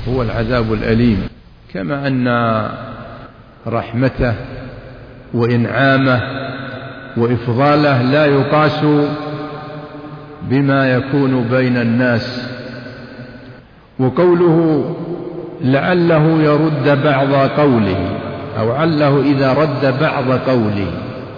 هو العذاب الأليم، كما أن رحمته وإنعامه وإفضاله لا يقاس بما يكون بين الناس. وقوله لعله يرد بعض قوله أو عله إذا رد بعض قوله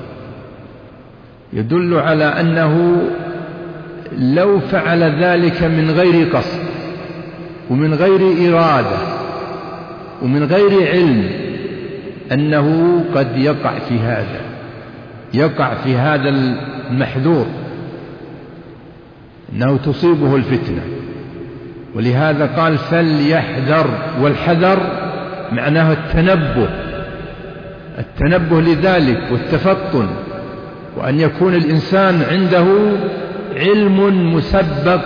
يدل على أنه لو فعل ذلك من غير قصد ومن غير إرادة ومن غير علم أنه قد يقع في هذا المحذور، أنه تصيبه الفتنة. ولهذا قال فليحذر، والحذر معناه التنبه لذلك والتفطن، وأن يكون الإنسان عنده علم مسبق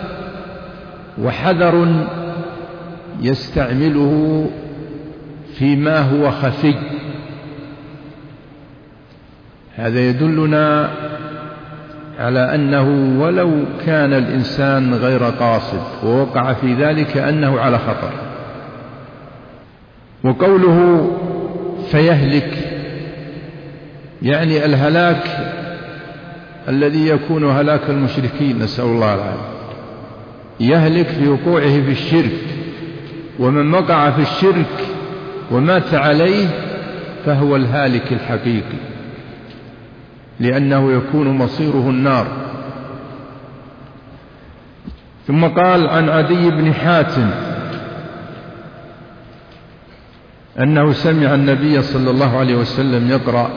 وحذر يستعمله فيما هو خفي. هذا يدلنا على أنه ولو كان الإنسان غير قاصد ووقع في ذلك أنه على خطر. وقوله فيهلك يعني الهلاك الذي يكون هلاك المشركين، نسأل الله العافية، يهلك في وقوعه في الشرك، ومن وقع في الشرك ومات عليه فهو الهالك الحقيقي، لأنه يكون مصيره النار. ثم قال عن عدي بن حاتم أنه سمع النبي صلى الله عليه وسلم يقرأ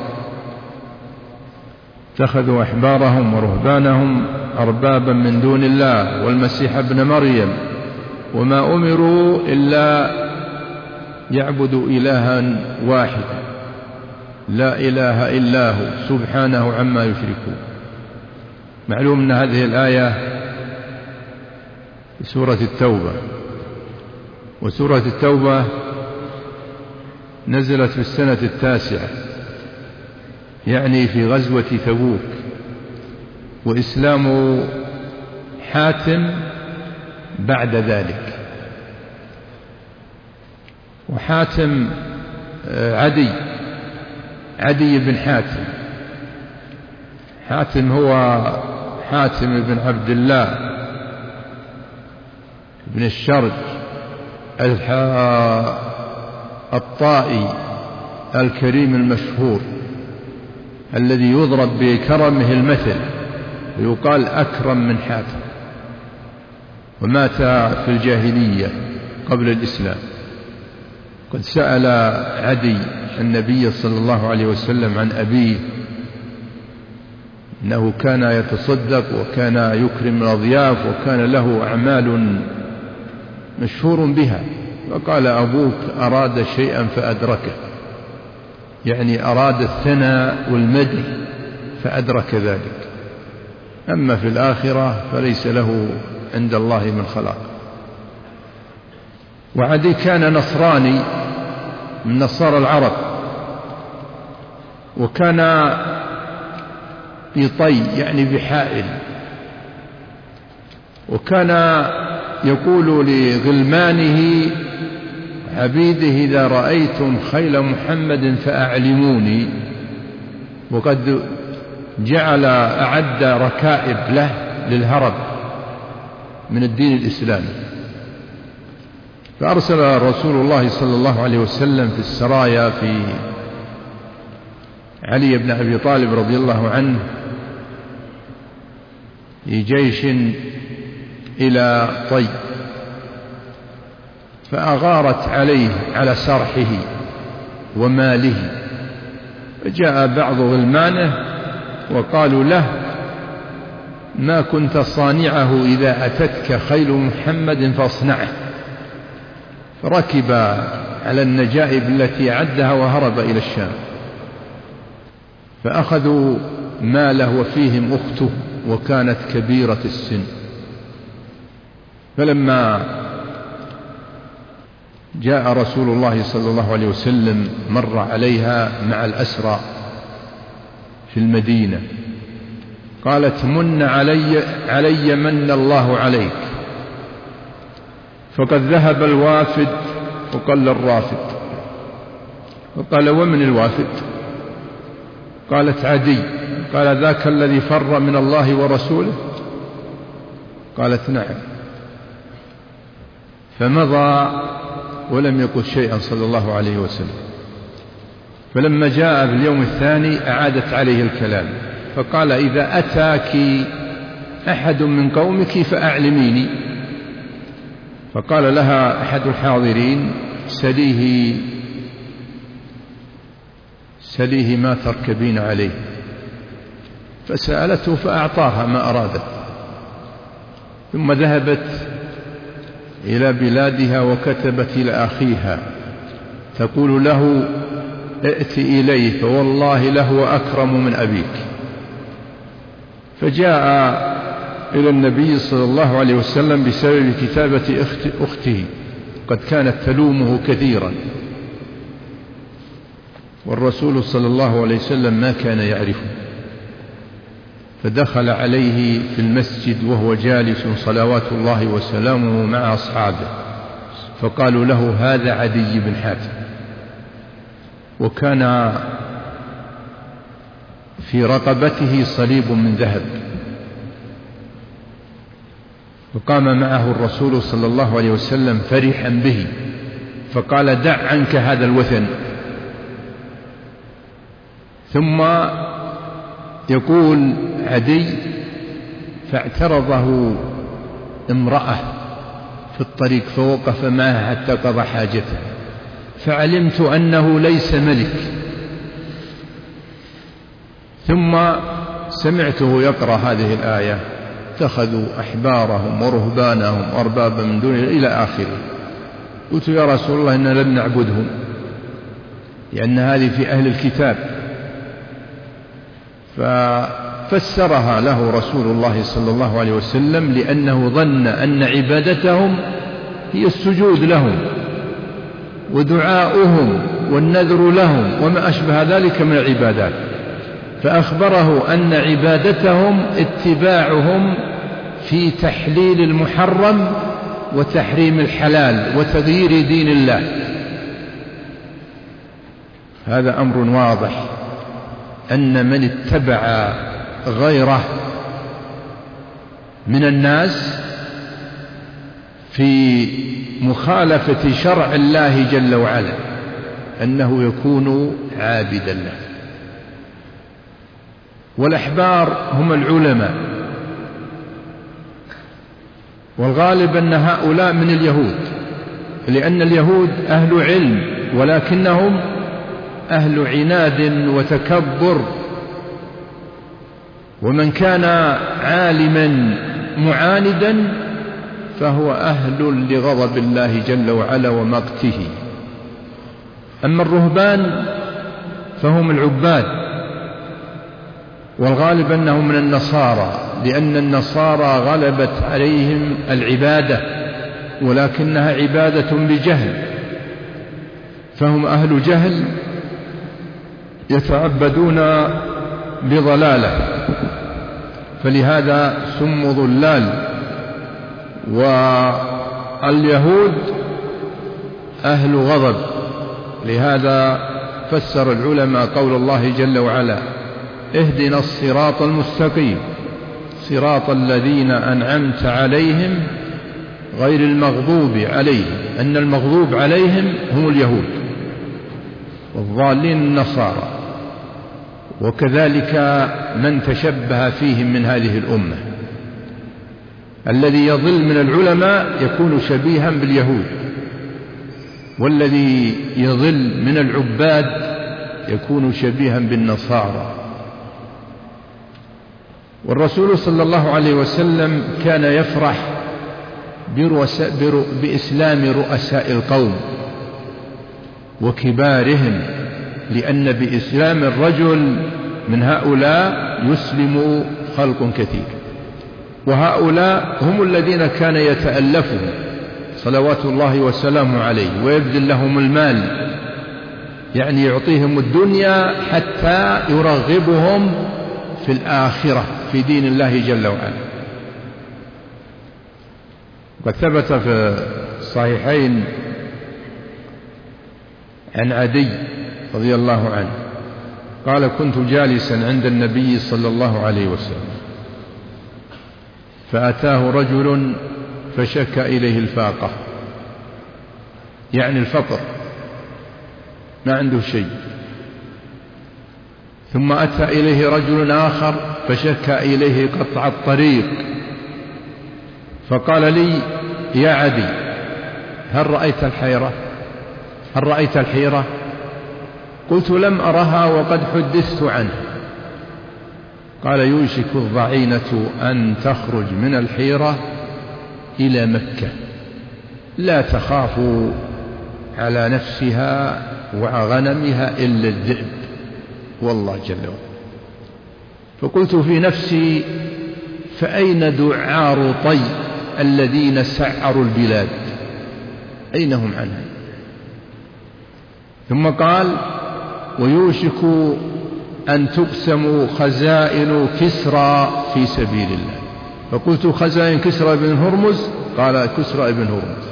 اتخذوا أحبارهم ورهبانهم أربابا من دون الله والمسيح ابن مريم وما أمروا إلا يعبدوا إلها واحدا لا إله إلا هو سبحانه عما يشركون. معلوم أن هذه الآية في سورة التوبة، وسورة التوبة نزلت في السنة 9، يعني في غزوة تبوك، وإسلام حاتم بعد ذلك. وحاتم عدي بن حاتم. حاتم هو حاتم بن عبد الله بن الشرج الطائي الكريم المشهور الذي يضرب بكرمه المثل ويقال أكرم من حاتم، ومات في الجاهلية قبل الإسلام. قد سأل عدي النبي صلى الله عليه وسلم عن أبيه، أنه كان يتصدق وكان يكرم الأضياف وكان له أعمال مشهور بها، وقال أبوك أراد شيئا فأدركه، يعني أراد الثناء والمدح فأدرك ذلك، أما في الآخرة فليس له عند الله من خلاق. وعدي كان نصراني من نصارى العرب، وكان بطي يعني بحائل، وكان يقول لغلمانه عبيده إذا رأيتم خيل محمد فأعلموني، وقد أعد ركائب له للهرب من الدين الإسلامي. فأرسل رسول الله صلى الله عليه وسلم في السرايا في علي بن أبي طالب رضي الله عنه لجيش إلى طي، فأغارت عليه على سرحه وماله، فجاء بعض غلمانه وقالوا له ما كنت صانعه إذا أتتك خيل محمد فاصنعه، فركب على النجائب التي أعدها وهرب إلى الشام. فأخذوا ماله وفيهم أخته وكانت كبيرة السن. فلما جاء رسول الله صلى الله عليه وسلم مر عليها مع الأسرى في المدينة، قالت من علي من الله عليك، فقد ذهب الوافد وقل الرافد. فقال: ومن الوافد؟ قالت: عدي. قال: ذاك الذي فر من الله ورسوله؟ قالت: نعم. فمضى ولم يقل شيئا صلى الله عليه وسلم. فلما جاء في اليوم الثاني أعادت عليه الكلام، فقال: إذا أتاك أحد من قومك فأعلميني. فقال لها أحد الحاضرين: سليه ما تركبين عليه. فسألته فأعطاها ما أرادت، ثم ذهبت إلى بلادها وكتبت إلى أخيها تقول له: ائت إليه فوالله لهو أكرم من أبيك. فجاء إلى النبي صلى الله عليه وسلم بسبب كتابة أخته، قد كانت تلومه كثيرا، والرسول صلى الله عليه وسلم ما كان يعرفه. فدخل عليه في المسجد وهو جالس صلوات الله وسلامه مع أصحابه، فقالوا له: هذا عدي بن حاتم. وكان في رقبته صليب من ذهب. وقام معه الرسول صلى الله عليه وسلم فرحا به، فقال: دع عنك هذا الوثن. ثم يقول عدي: فاعترضه امرأة في الطريق فوقف معها حتى قضى حاجته، فعلمت أنه ليس ملك. ثم سمعته يقرأ هذه الآية: اتخذوا أحبارهم ورهبانهم أربابا من دون الله إلى آخره. قلت: يا رسول الله، إننا لم نعبدهم، لأن هذه في أهل الكتاب. ففسرها له رسول الله صلى الله عليه وسلم، لأنه ظن أن عبادتهم هي السجود لهم ودعاؤهم والنذر لهم وما أشبه ذلك من العبادات، فأخبره أن عبادتهم اتباعهم في تحليل المحرم وتحريم الحلال وتغيير دين الله. هذا أمر واضح، أن من اتبع غيره من الناس في مخالفة شرع الله جل وعلا أنه يكون عابدا له. والأحبار هم العلماء، والغالب أن هؤلاء من اليهود، لأن اليهود أهل علم ولكنهم أهل عناد وتكبر. ومن كان عالما معاندا فهو أهل لغضب الله جل وعلا ومقته. أما الرهبان فهم العباد، والغالب أنهم من النصارى، لأن النصارى غلبت عليهم العبادة ولكنها عبادة بجهل، فهم أهل جهل يتعبدون بضلالة، فلهذا سموا ضلال. واليهود أهل غضب، لهذا فسر العلماء قول الله جل وعلا: اهدنا الصراط المستقيم صراط الذين أنعمت عليهم غير المغضوب عليهم، أن المغضوب عليهم هم اليهود والضالين النصارى، وكذلك من تشبه فيهم من هذه الأمة. الذي يضل من العلماء يكون شبيها باليهود، والذي يضل من العباد يكون شبيها بالنصارى. والرسول صلى الله عليه وسلم كان يفرح بإسلام رؤساء القوم وكبارهم، لأن بإسلام الرجل من هؤلاء يسلم خلق كثير، وهؤلاء هم الذين كان يتألفهم صلوات الله وسلامه عليه ويبذل لهم المال، يعني يعطيهم الدنيا حتى يرغبهم في الآخرة في دين الله جل وعلا. قد ثبت في الصحيحين عن عدي رضي الله عنه قال: كنت جالسا عند النبي صلى الله عليه وسلم فأتاه رجل فشكى إليه الفاقة، يعني الفقر، ما عنده شيء. ثم أتى إليه رجل آخر فشكى إليه قطع الطريق، فقال لي: يا عدي، هل رأيت الحيرة؟ هل رأيت الحيرة؟ قلت: لم أرها وقد حدثت عنه. قال: يوشك الضعينة أن تخرج من الحيرة إلى مكة لا تخاف على نفسها وغنمها إلا الذئب والله جل وعلا. فقلت في نفسي: فأين دعار طي الذين سعروا البلاد؟ أين هم عنها؟ ثم قال: ويوشك أن تقسم خزائن كسرى في سبيل الله. فقلت: خزائن كسرى بن هرمز؟ قال: كسرى بن هرمز.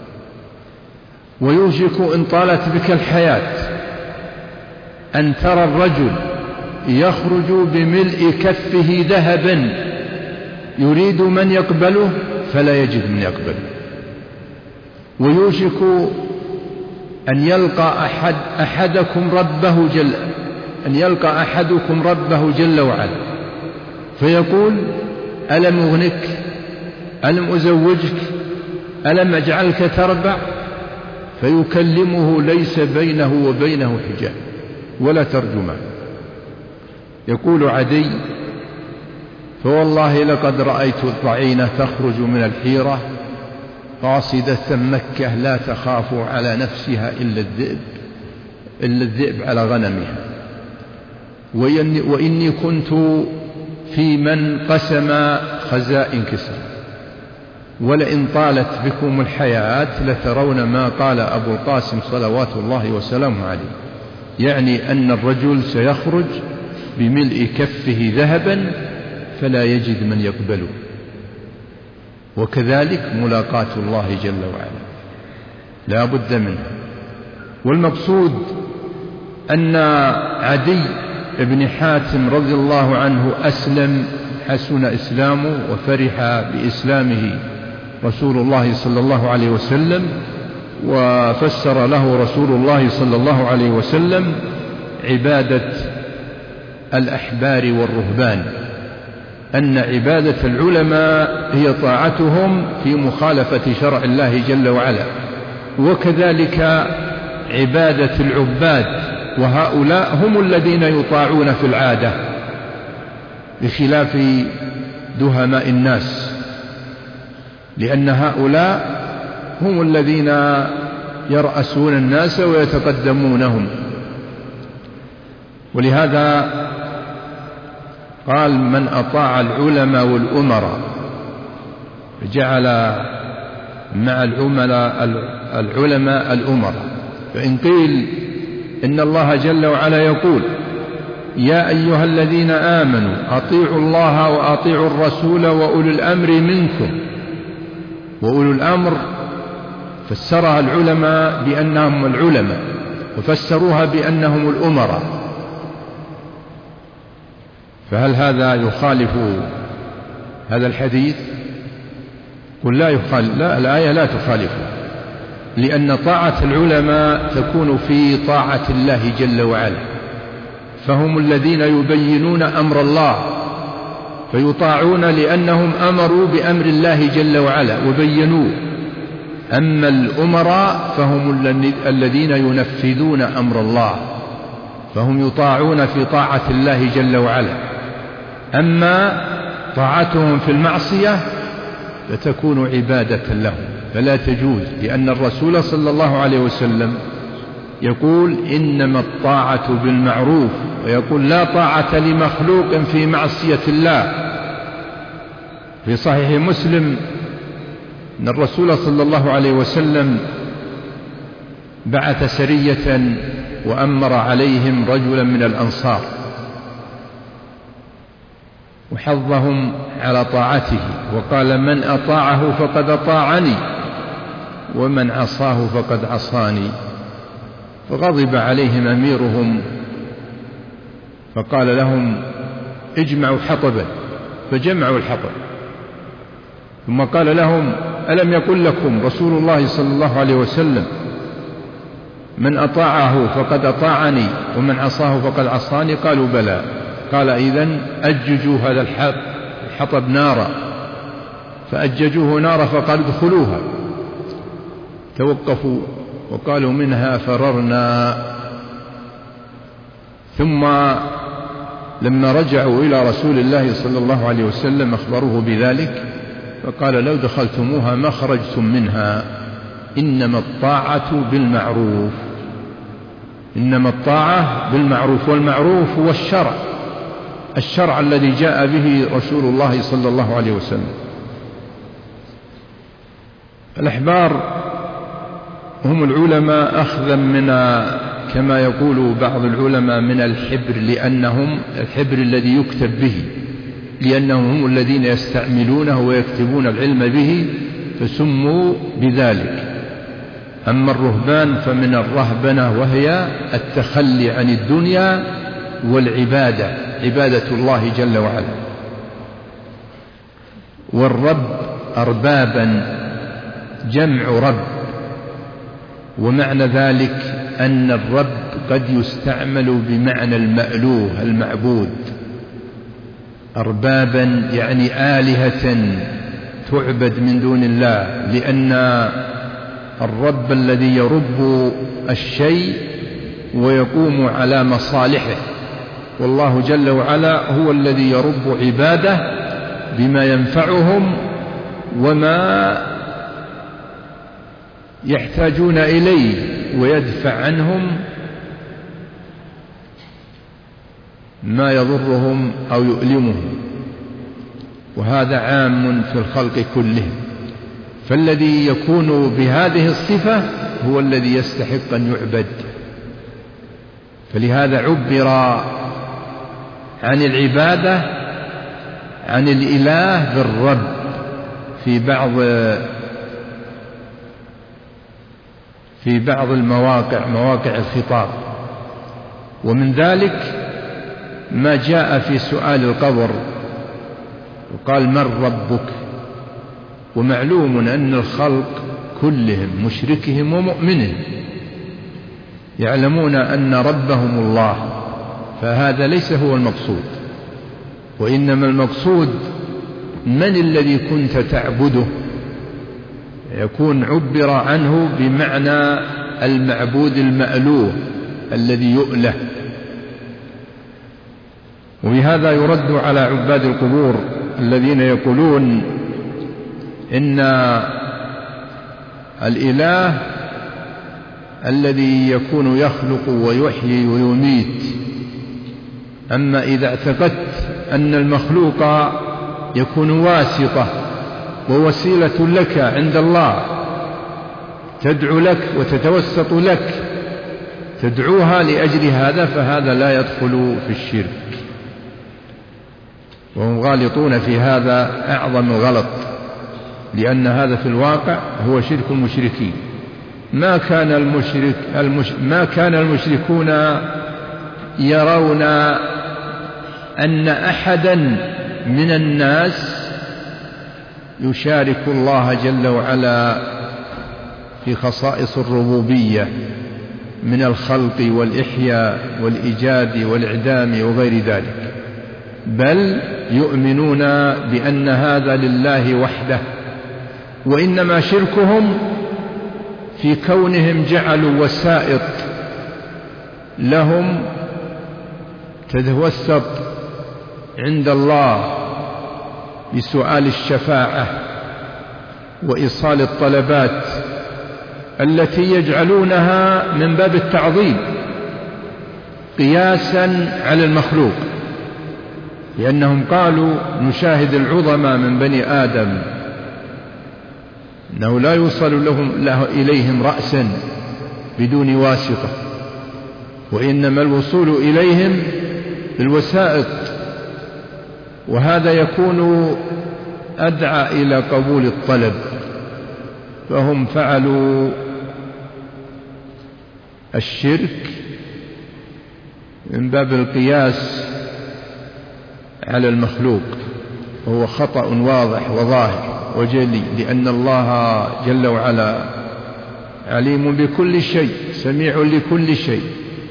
ويوشك إن طالت بك الحياة أن ترى الرجل يخرج بملء كفه ذهبا يريد من يقبله فلا يجد من يقبله. ويوشك أن يلقى أحدكم ربه جل وعلا فيقول: ألم أغنك؟ ألم أزوجك؟ ألم أجعلك تربع؟ فيكلمه ليس بينه وبينه حجاب ولا ترجمان. يقول عدي: فوالله لقد رأيت الضعينة تخرج من الحيرة قاصدة مكة لا تخاف على نفسها إلا الذئب على غنمها، وإني كنت في من قسم خزائن كسرى، ولئن طالت بكم الحياة لترون ما قال أبو القاسم صلوات الله وسلامه عليه، يعني أن الرجل سيخرج بملء كفه ذهبا فلا يجد من يقبله. وكذلك ملاقاة الله جل وعلا لا بد منها. والمقصود أن عدي بن حاتم رضي الله عنه أسلم، حسن إسلامه وفرح بإسلامه رسول الله صلى الله عليه وسلم، وفسر له رسول الله صلى الله عليه وسلم عبادة الأحبار والرهبان، أن عبادة العلماء هي طاعتهم في مخالفة شرع الله جل وعلا، وكذلك عبادة العباد، وهؤلاء هم الذين يطاعون في العادة بخلاف دهماء الناس، لأن هؤلاء هم الذين يرأسون الناس ويتقدمونهم. ولهذا قال: من أطاع العلماء والأمراء، جعل مع العلماء الأمراء. فإن قيل إن الله جل وعلا يقول: يا أيها الذين آمنوا أطيعوا الله وأطيعوا الرسول وأولي الأمر منكم، وأولي الأمر فسرها العلماء بأنهم العلماء، وفسروها بأنهم الأمراء. فهل هذا يخالف هذا الحديث؟ قل لا يخالف، لا، الآية لا تخالفه، لأن طاعة العلماء تكون في طاعة الله جل وعلا، فهم الذين يبينون أمر الله فيطاعون لأنهم أمروا بأمر الله جل وعلا وبينوه. أما الأمراء فهم الذين ينفذون أمر الله، فهم يطاعون في طاعة الله جل وعلا. أما طاعتهم في المعصية فتكون عبادة لهم فلا تجوز، لأن الرسول صلى الله عليه وسلم يقول: إنما الطاعة بالمعروف، ويقول: لا طاعة لمخلوق في معصية الله. في صحيح مسلم أن الرسول صلى الله عليه وسلم بعث سرية وأمر عليهم رجلا من الأنصار، وحضهم على طاعته، وقال من أطاعه فقد أطاعني ومن عصاه فقد عصاني. فغضب عليهم أميرهم فقال لهم اجمعوا حطبا، فجمعوا الحطب، ثم قال لهم ألم يقل لكم رسول الله صلى الله عليه وسلم من أطاعه فقد أطاعني ومن عصاه فقد عصاني؟ قالوا بلى. قال إذن أججوا هذا الحطب نارا، فأججوه نارا فقال ادخلوها. توقفوا وقالوا منها فررنا. ثم لما رجعوا إلى رسول الله صلى الله عليه وسلم أخبروه بذلك، فقال لو دخلتموها ما خرجتم منها، إنما الطاعة بالمعروف. إنما الطاعة بالمعروف، والمعروف هو الشرع الذي جاء به رسول الله صلى الله عليه وسلم. الأحبار هم العلماء أخذا من، كما يقول بعض العلماء، من الحبر، لأنهم الحبر الذي يكتب به، لأنهم هم الذين يستعملونه ويكتبون العلم به فسموا بذلك. أما الرهبان فمن الرهبنة، وهي التخلي عن الدنيا والعبادة، عبادة الله جل وعلا. والرب أربابا جمع رب، ومعنى ذلك أن الرب قد يستعمل بمعنى المألوه المعبود. أربابا يعني آلهة تعبد من دون الله، لأن الرب الذي يرب الشيء ويقوم على مصالحه، والله جل وعلا هو الذي يرب عباده بما ينفعهم وما يحتاجون إليه، ويدفع عنهم ما يضرهم أو يؤلمهم، وهذا عام في الخلق كلهم. فالذي يكون بهذه الصفة هو الذي يستحق أن يعبد. فلهذا عبر عن العبادة عن الإله بالرب في بعض المواقع، مواقع الخطاب. ومن ذلك ما جاء في سؤال القبر، وقال من ربك؟ ومعلوم أن الخلق كلهم مشركهم ومؤمنهم يعلمون أن ربهم الله، فهذا ليس هو المقصود، وإنما المقصود من الذي كنت تعبده، يكون عبر عنه بمعنى المعبود المألوه الذي يؤله. وبهذا يرد على عباد القبور الذين يقولون إن الإله الذي يكون يخلق ويحيي ويميت. أما إذا اعتقدت أن المخلوق يكون واسطة ووسيلة لك عند الله، تدعو لك وتتوسط لك، تدعوها لأجل هذا، فهذا لا يدخل في الشرك. وهم غالطون في هذا أعظم الغلط، لأن هذا في الواقع هو شرك المشركين. ما كان المشركون يرون أن أحدا من الناس يشارك الله جل وعلا في خصائص الربوبية من الخلق والإحياء والإيجاد والإعدام وغير ذلك، بل يؤمنون بأن هذا لله وحده. وإنما شركهم في كونهم جعلوا وسائط لهم تتوسط عند الله بسؤال الشفاعة وإيصال الطلبات التي يجعلونها من باب التعظيم قياسا على المخلوق، لأنهم قالوا نشاهد العظماء من بني آدم أنه لا يوصل إليهم رأسا بدون واسطة، وإنما الوصول إليهم بالوسائط وهذا يكون أدعى إلى قبول الطلب، فهم فعلوا الشرك من باب القياس على المخلوق، وهو خطأ واضح وظاهر وجلي، لأن الله جل وعلا عليم بكل شيء، سميع لكل شيء،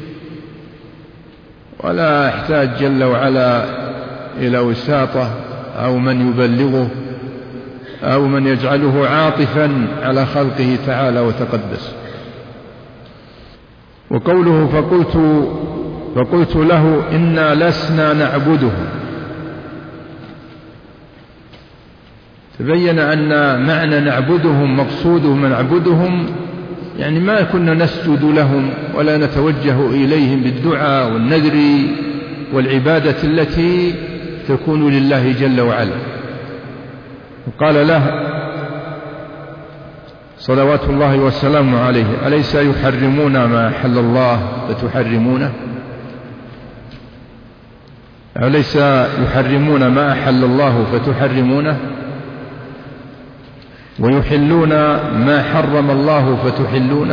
ولا يحتاج جل وعلا إلى وساطة أو من يبلغه أو من يجعله عاطفا على خلقه تعالى وتقدس. وقوله فقلت له إنا لسنا نعبدهم، تبين أن معنى نعبدهم مقصوده من نعبدهم يعني ما كنا نسجد لهم ولا نتوجه إليهم بالدعاء والنذر والعبادة التي تكون لله جل وعلا. وقال له صلوات الله والسلام عليه: أليس يحرمون ما أحل الله فتحرمونه؟ أليس يحرمون ما أحل الله فتحرمونه، ويحلون ما حرم الله فتحلونه؟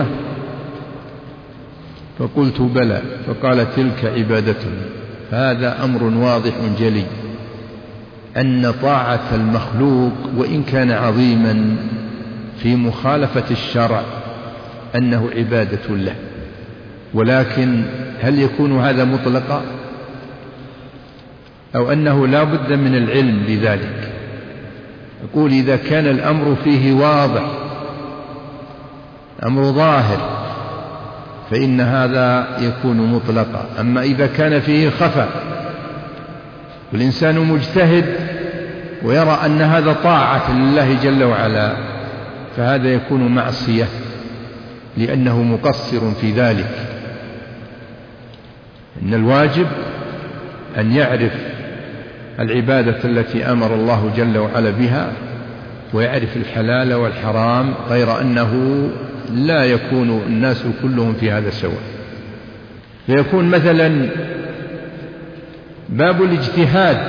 فقلت بلى. فقال: تلك عبادتنا. هذا أمر واضح جلي، أن طاعة المخلوق وإن كان عظيما في مخالفة الشرع أنه عبادة له، ولكن هل يكون هذا مطلقا أو أنه لا بد من العلم بذلك؟ أقول إذا كان الأمر فيه واضح، أمر ظاهر، فإن هذا يكون مطلقا. أما إذا كان فيه خفى والإنسان مجتهد ويرى أن هذا طاعة لله جل وعلا، فهذا يكون معصية لأنه مقصر في ذلك. إن الواجب أن يعرف العبادة التي أمر الله جل وعلا بها، ويعرف الحلال والحرام، غير أنه لا يكون الناس كلهم في هذا سواء. فيكون مثلا باب الاجتهاد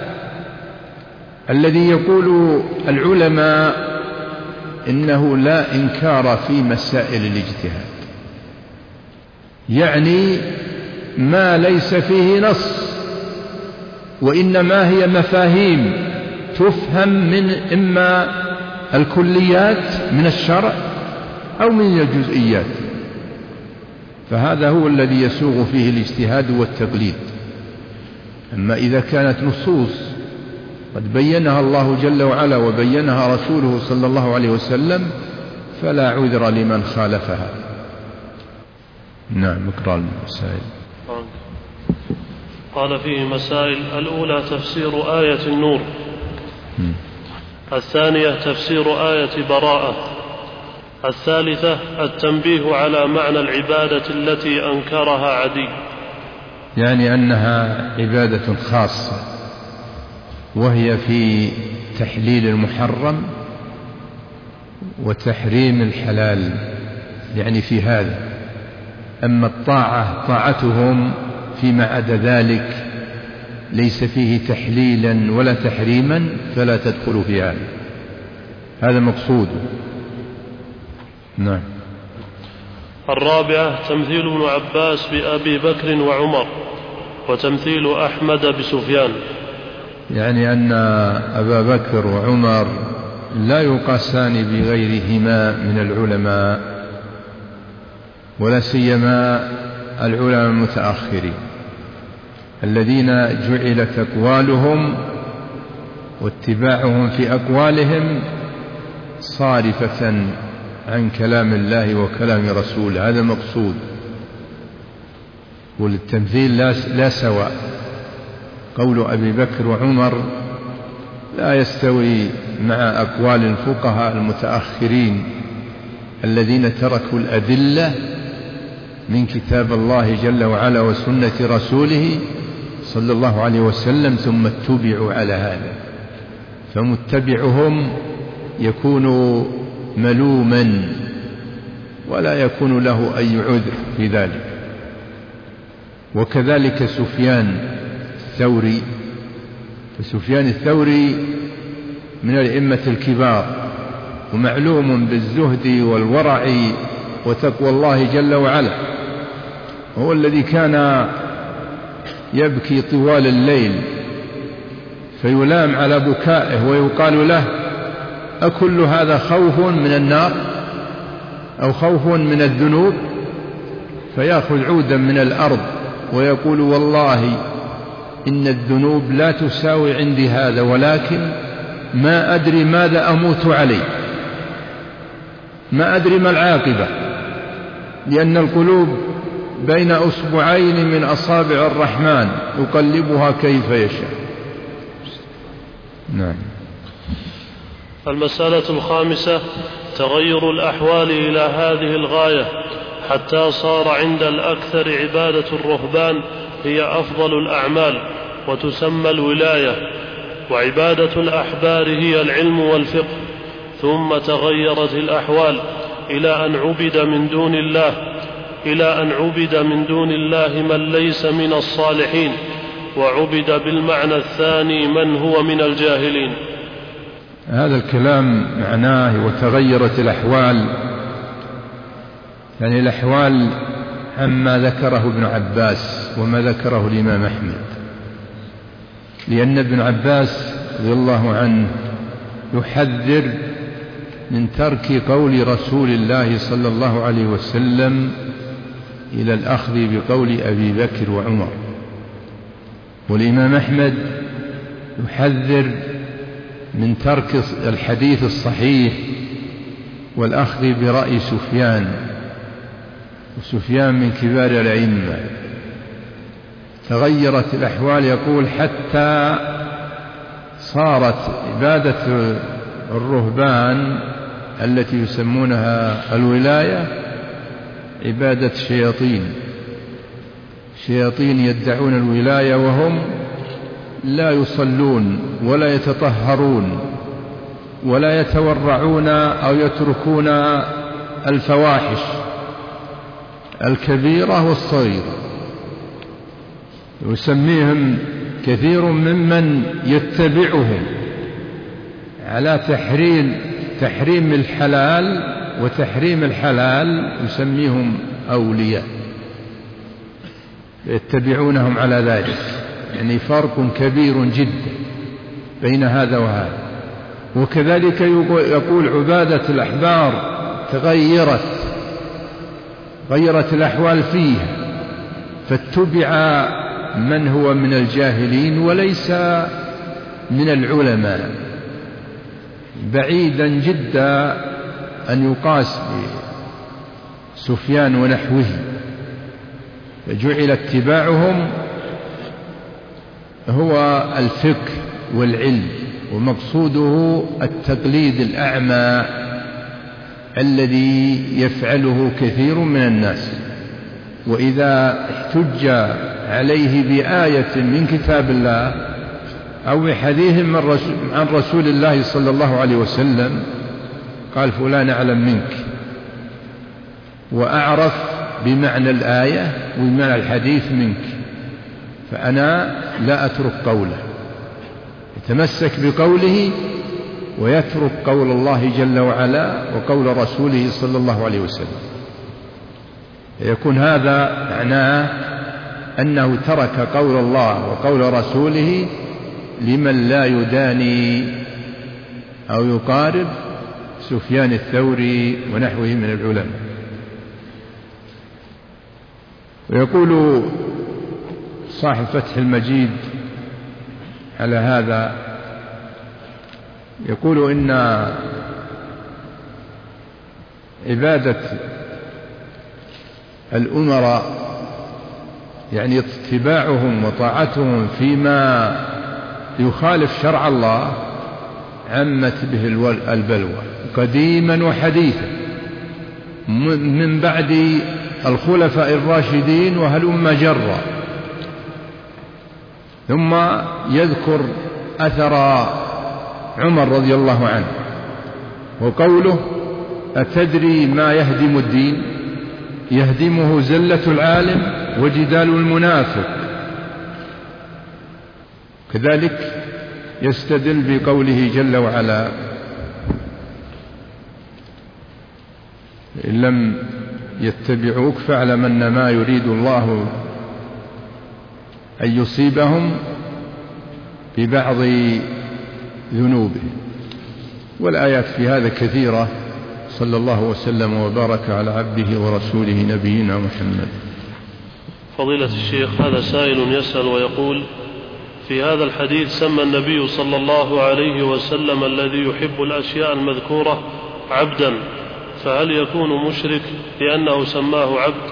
الذي يقول العلماء إنه لا إنكار في مسائل الاجتهاد، يعني ما ليس فيه نص، وإنما هي مفاهيم تفهم من إما الكليات من الشرع أو من الجزئيات، فهذا هو الذي يسوغ فيه الاجتهاد والتقليد. أما إذا كانت نصوص قد بينها الله جل وعلا وبينها رسوله صلى الله عليه وسلم فلا عذر لمن خالفها. نعم. اقرأ المسائل. قال فيه مسائل: الأولى تفسير آية النور، الثانية تفسير آية براءة، الثالثة التنبيه على معنى العبادة التي أنكرها عدي، يعني أنها عبادة خاصة وهي في تحليل المحرم وتحريم الحلال، يعني في هذا. أما طاعتهم فيما عدا ذلك ليس فيه تحليلا ولا تحريما فلا تدخل في هذا مقصود. نعم. الرابعة تمثيل ابن عباس بأبي بكر وعمر، وتمثيل أحمد بسفيان، يعني أن أبا بكر وعمر لا يقاسان بغيرهما من العلماء، ولا سيما العلماء المتأخرين الذين جعلت أقوالهم واتباعهم في أقوالهم صارفة عن كلام الله وكلام رسوله. هذا مقصود. والتمثيل لا سواء. قول أبي بكر وعمر لا يستوي مع أقوال الفقهاء المتأخرين الذين تركوا الأدلة من كتاب الله جل وعلا وسنة رسوله صلى الله عليه وسلم ثم اتبعوا على هذا، فمتبعهم يكون ملوما ولا يكون له أي عذر في ذلك. وكذلك سفيان الثوري فسفيان الثوري من الأئمة الكبار، ومعلوم بالزهد والورع وتقوى الله جل وعلا، هو الذي كان يبكي طوال الليل فيلام على بكائه ويقال له: أكل هذا خوف من النار أو خوف من الذنوب؟ فيأخذ عودا من الأرض ويقول: والله إن الذنوب لا تساوي عندي هذا، ولكن ما أدري ماذا أموت عليه، ما أدري ما العاقبة، لأن القلوب بين أصبعين من أصابع الرحمن يقلبها كيف يشاء. نعم. المسألة الخامسة: تغير الأحوال إلى هذه الغاية حتى صار عند الأكثر عبادة الرهبان هي أفضل الأعمال وتسمى الولاية، وعبادة الأحبار هي العلم والفقه. ثم تغيرت الأحوال إلى أن عبد من دون الله من ليس من الصالحين، وعبد بالمعنى الثاني من هو من الجاهلين. هذا الكلام معناه وتغيرت الأحوال، يعني الأحوال عما ذكره ابن عباس وما ذكره الإمام أحمد، لأن ابن عباس رضي الله عنه يحذر من ترك قول رسول الله صلى الله عليه وسلم إلى الأخذ بقول أبي بكر وعمر، والإمام أحمد يحذر من ترك الحديث الصحيح والأخذ برأي سفيان، وسفيان من كبار الأئمة. تغيرت الأحوال، يقول حتى صارت عبادة الرهبان التي يسمونها الولاية عبادة شياطين يدعون الولاية وهم لا يصلون ولا يتطهرون ولا يتورعون أو يتركون الفواحش الكبيرة والصغيرة. يسميهم كثير ممن يتبعهم على تحريم الحلال وتحريم الحلال، يسميهم أولياء، يتبعونهم على ذلك. يعني فرق كبير جدا بين هذا وهذا. وكذلك يقول عبادة الأحبار غيرت الأحوال فيها، فاتبع من هو من الجاهلين وليس من العلماء، بعيدا جدا أن يقاس بسفيان ونحوه، فجعل اتباعهم هو الفقه والعلم، ومقصوده التقليد الأعمى الذي يفعله كثير من الناس. وإذا احتج عليه بآية من كتاب الله أو بحديث عن رسول الله صلى الله عليه وسلم قال: فلان أعلم منك وأعرف بمعنى الآية وبمعنى الحديث منك، فأنا لا أترك قوله، يتمسك بقوله ويترك قول الله جل وعلا وقول رسوله صلى الله عليه وسلم. يكون هذا معناه أنه ترك قول الله وقول رسوله لمن لا يداني أو يقارب سفيان الثوري ونحوه من العلماء. ويقول صاحب فتح المجيد على هذا، يقول إن عبادة الأمراء يعني اتباعهم وطاعتهم فيما يخالف شرع الله عمت به البلوى قديما وحديثا من بعد الخلفاء الراشدين وهلم جرا. ثم يذكر أثر عمر رضي الله عنه وقوله: أتدري ما يهدم الدين؟ يهدمه زلة العالم وجدال المنافق. كذلك يستدل بقوله جل وعلا: إن لم يتبعوك فاعلم أن ما يريد الله أن يصيبهم ببعض ذنوبهم. والآيات في هذا كثيرة. صلى الله وسلم وبارك على عبده ورسوله نبينا محمد. فضيلة الشيخ، هذا سائل يسأل ويقول: في هذا الحديث سمى النبي صلى الله عليه وسلم الذي يحب الأشياء المذكورة عبدا، فهل يكون مشرك لأنه سماه عبد؟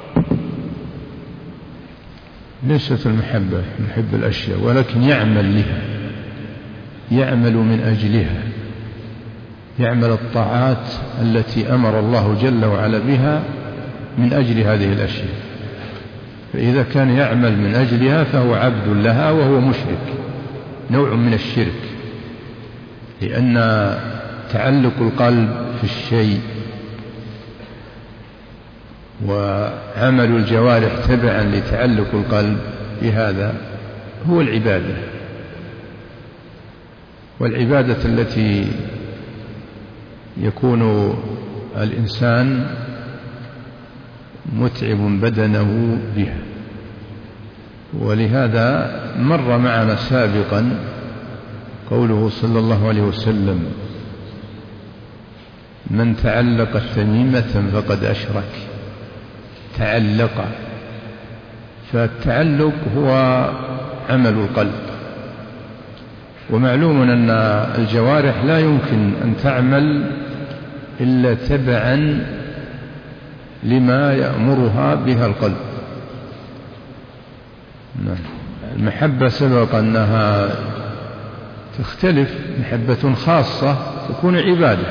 ليست المحبة يحب الأشياء، ولكن يعمل لها، يعمل من أجلها، يعمل الطاعات التي أمر الله جل وعلا بها من أجل هذه الأشياء. فإذا كان يعمل من أجلها فهو عبد لها وهو مشرك، نوع من الشرك، لأن تعلق القلب في الشيء وعمل الجوارح تبعا لتعلق القلب بهذا هو العبادة. والعبادة التي يكون الإنسان متعب بدنه بها. ولهذا مر معنا سابقا قوله صلى الله عليه وسلم: من تعلق تميمة فقد أشرك. تعلق، فالتعلق هو عمل القلب. ومعلوم أن الجوارح لا يمكن أن تعمل إلا تبعا لما يأمرها بها القلب. المحبة سبق أنها تختلف، محبة خاصة تكون عبادة،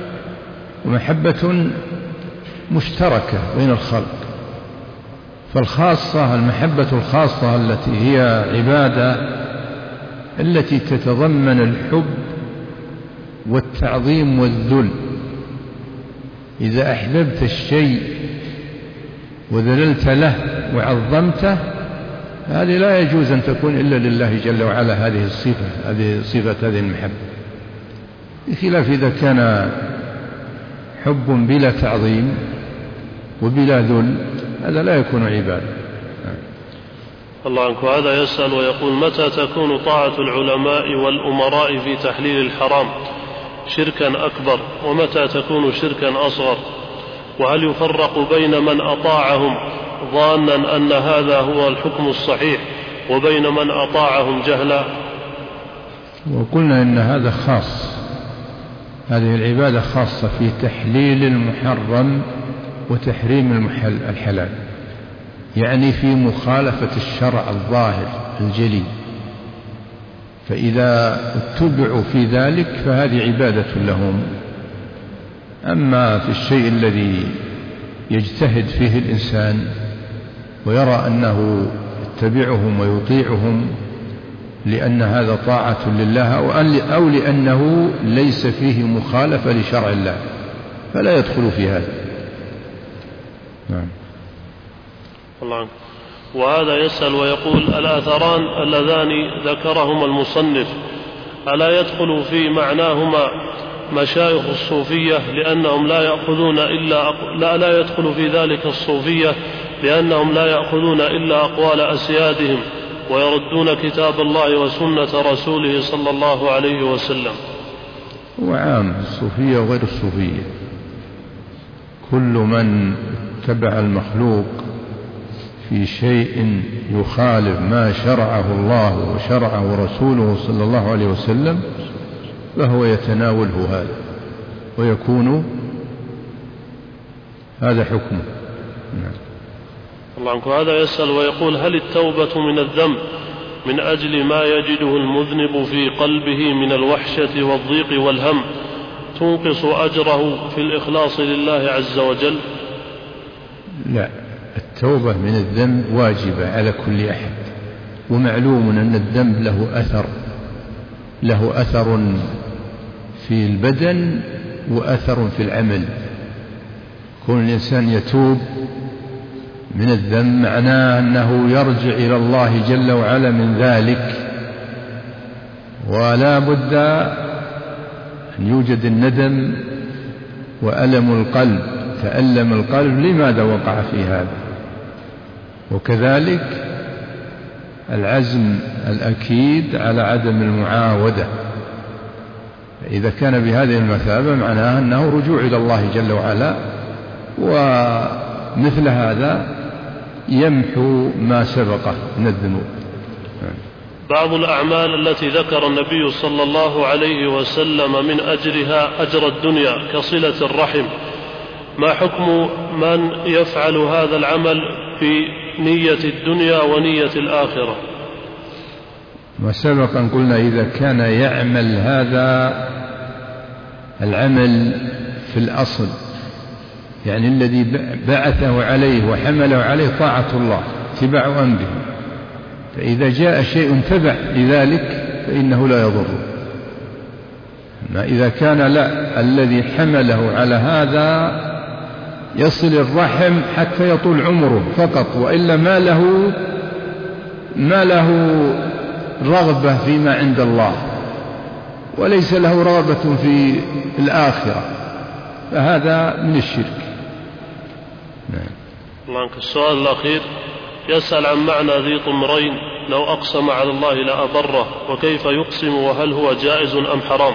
ومحبة مشتركة بين الخلق. فالخاصة، المحبة الخاصة التي هي عبادة، التي تتضمن الحب والتعظيم والذل. إذا أحببت الشيء وذللت له وعظمته، هذه لا يجوز أن تكون إلا لله جل وعلا. هذه الصفة، هذه صفة هذه المحبة، بخلاف إذا كان حب بلا تعظيم وبلا ذل، هذا لا يكون عبادة. الله عنك. هذا يسأل ويقول: متى تكون طاعة العلماء والأمراء في تحليل الحرام شركا أكبر، ومتى تكون شركا أصغر؟ وهل يفرق بين من أطاعهم ظانا أن هذا هو الحكم الصحيح وبين من أطاعهم جهلا؟ وقلنا إن هذا خاص، هذه العبادة خاصة في تحليل المحرم وتحريم الحلال، يعني في مخالفة الشرع الظاهر الجلي. فإذا اتبعوا في ذلك فهذه عبادة لهم. أما في الشيء الذي يجتهد فيه الإنسان ويرى أنه يتبعهم ويطيعهم لأن هذا طاعة لله أو لأنه ليس فيه مخالفة لشرع الله، فلا يدخل في هذا. نعم. الله عنك. وهذا يسأل ويقول: الآثران اللذان ذكرهما المصنف ألا يدخل في معناهما مشايخ الصوفية لأنهم لا يدخل في ذلك الصوفية لأنهم لا يأخذون إلا أقوال أسيادهم ويردون كتاب الله وسنة رسوله صلى الله عليه وسلم؟ وعام الصوفية وغير الصوفية، كل من اتبع المخلوق في شيء يخالف ما شرعه الله وشرعه رسوله صلى الله عليه وسلم فهو يتناوله هذا ويكون هذا حكمه. نعم. الله عنك. هذا يسأل ويقول: هل التوبة من الذنب من أجل ما يجده المذنب في قلبه من الوحشة والضيق والهم تنقص أجره في الإخلاص لله عز وجل؟ لا، التوبة من الذنب واجبة على كل أحد، ومعلوم أن الذنب له أثر في البدن وأثر في العمل. كون الإنسان يتوب من الذنب معناه أنه يرجع إلى الله جل وعلا من ذلك ولا بد أن يوجد الندم وألم القلب، تألم القلب لماذا وقع في هذا، وكذلك العزم الأكيد على عدم المعاودة. إذا كان بهذه المثابة معناها أنه رجوع إلى الله جل وعلا، ومثل هذا يمحو ما سبقه من الذنوب. بعض الأعمال التي ذكر النبي صلى الله عليه وسلم من أجرها أجر الدنيا كصلة الرحم، ما حكم من يفعل هذا العمل في نية الدنيا ونية الآخرة؟ وسبقا قلنا إذا كان يعمل هذا العمل في الأصل، يعني الذي بعثه عليه وحمله عليه طاعة الله اتباع أمره، فإذا جاء شيء تبع لذلك فإنه لا يضر. أما إذا كان لا، الذي حمله على هذا يصل الرحم حتى يطول عمره فقط، وإلا ما له رغبة فيما عند الله، وليس له رغبة في الآخرة، فهذا من الشرك. نعم. السؤال الأخير يسأل عن معنى ذي طمرين، لو أقسم على الله لأبره، وكيف يقسم وهل هو جائز أم حرام؟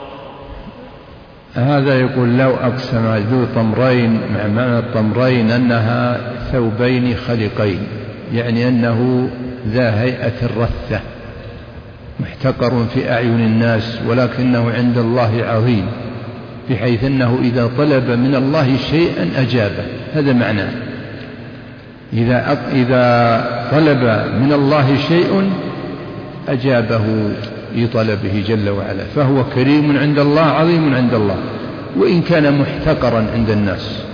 هذا يقول لو أقسم ذو طمرين، مع معنى الطمرين أنها ثوبين خلقين، يعني أنه ذا هيئة الرثة محتقر في أعين الناس، ولكنه عند الله عظيم، بحيث أنه إذا طلب من الله شيئا أجابه، هذا معناه. إذا طلب من الله شيء أجابه لطلبه جل وعلا، فهو كريم عند الله عظيم عند الله، وإن كان محتقرا عند الناس.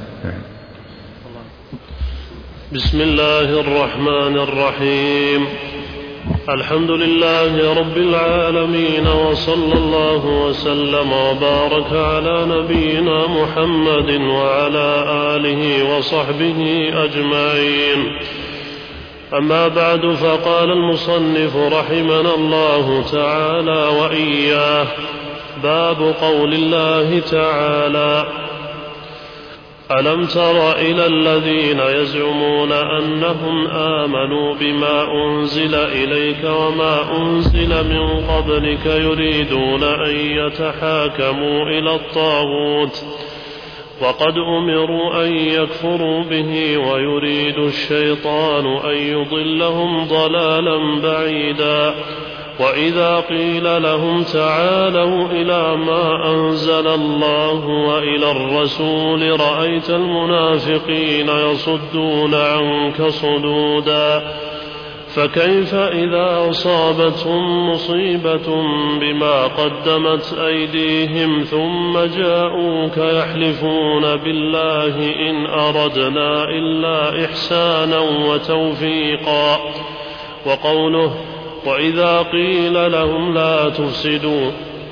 بسم الله الرحمن الرحيم. الحمد لله رب العالمين، وصلى الله وسلم وبارك على نبينا محمد وعلى آله وصحبه أجمعين. أما بعد، فقال المصنف رحمنا الله تعالى وإياه: باب قول الله تعالى: ألم تر إلى الذين يزعمون أنهم آمنوا بما أنزل إليك وما أنزل من قبلك يريدون أن يتحاكموا إلى الطاغوت وقد أمروا أن يكفروا به ويريد الشيطان أن يضلهم ضلالا بعيدا. وإذا قيل لهم تعالوا إلى ما أنزل الله وإلى الرسول رأيت المنافقين يصدون عنك صدودا. فكيف إذا أصابتهم مصيبة بما قدمت أيديهم ثم جاءوك يحلفون بالله إن أردنا إلا إحسانا وتوفيقا. وقوله: وإذا قيل لهم لا تفسدوا.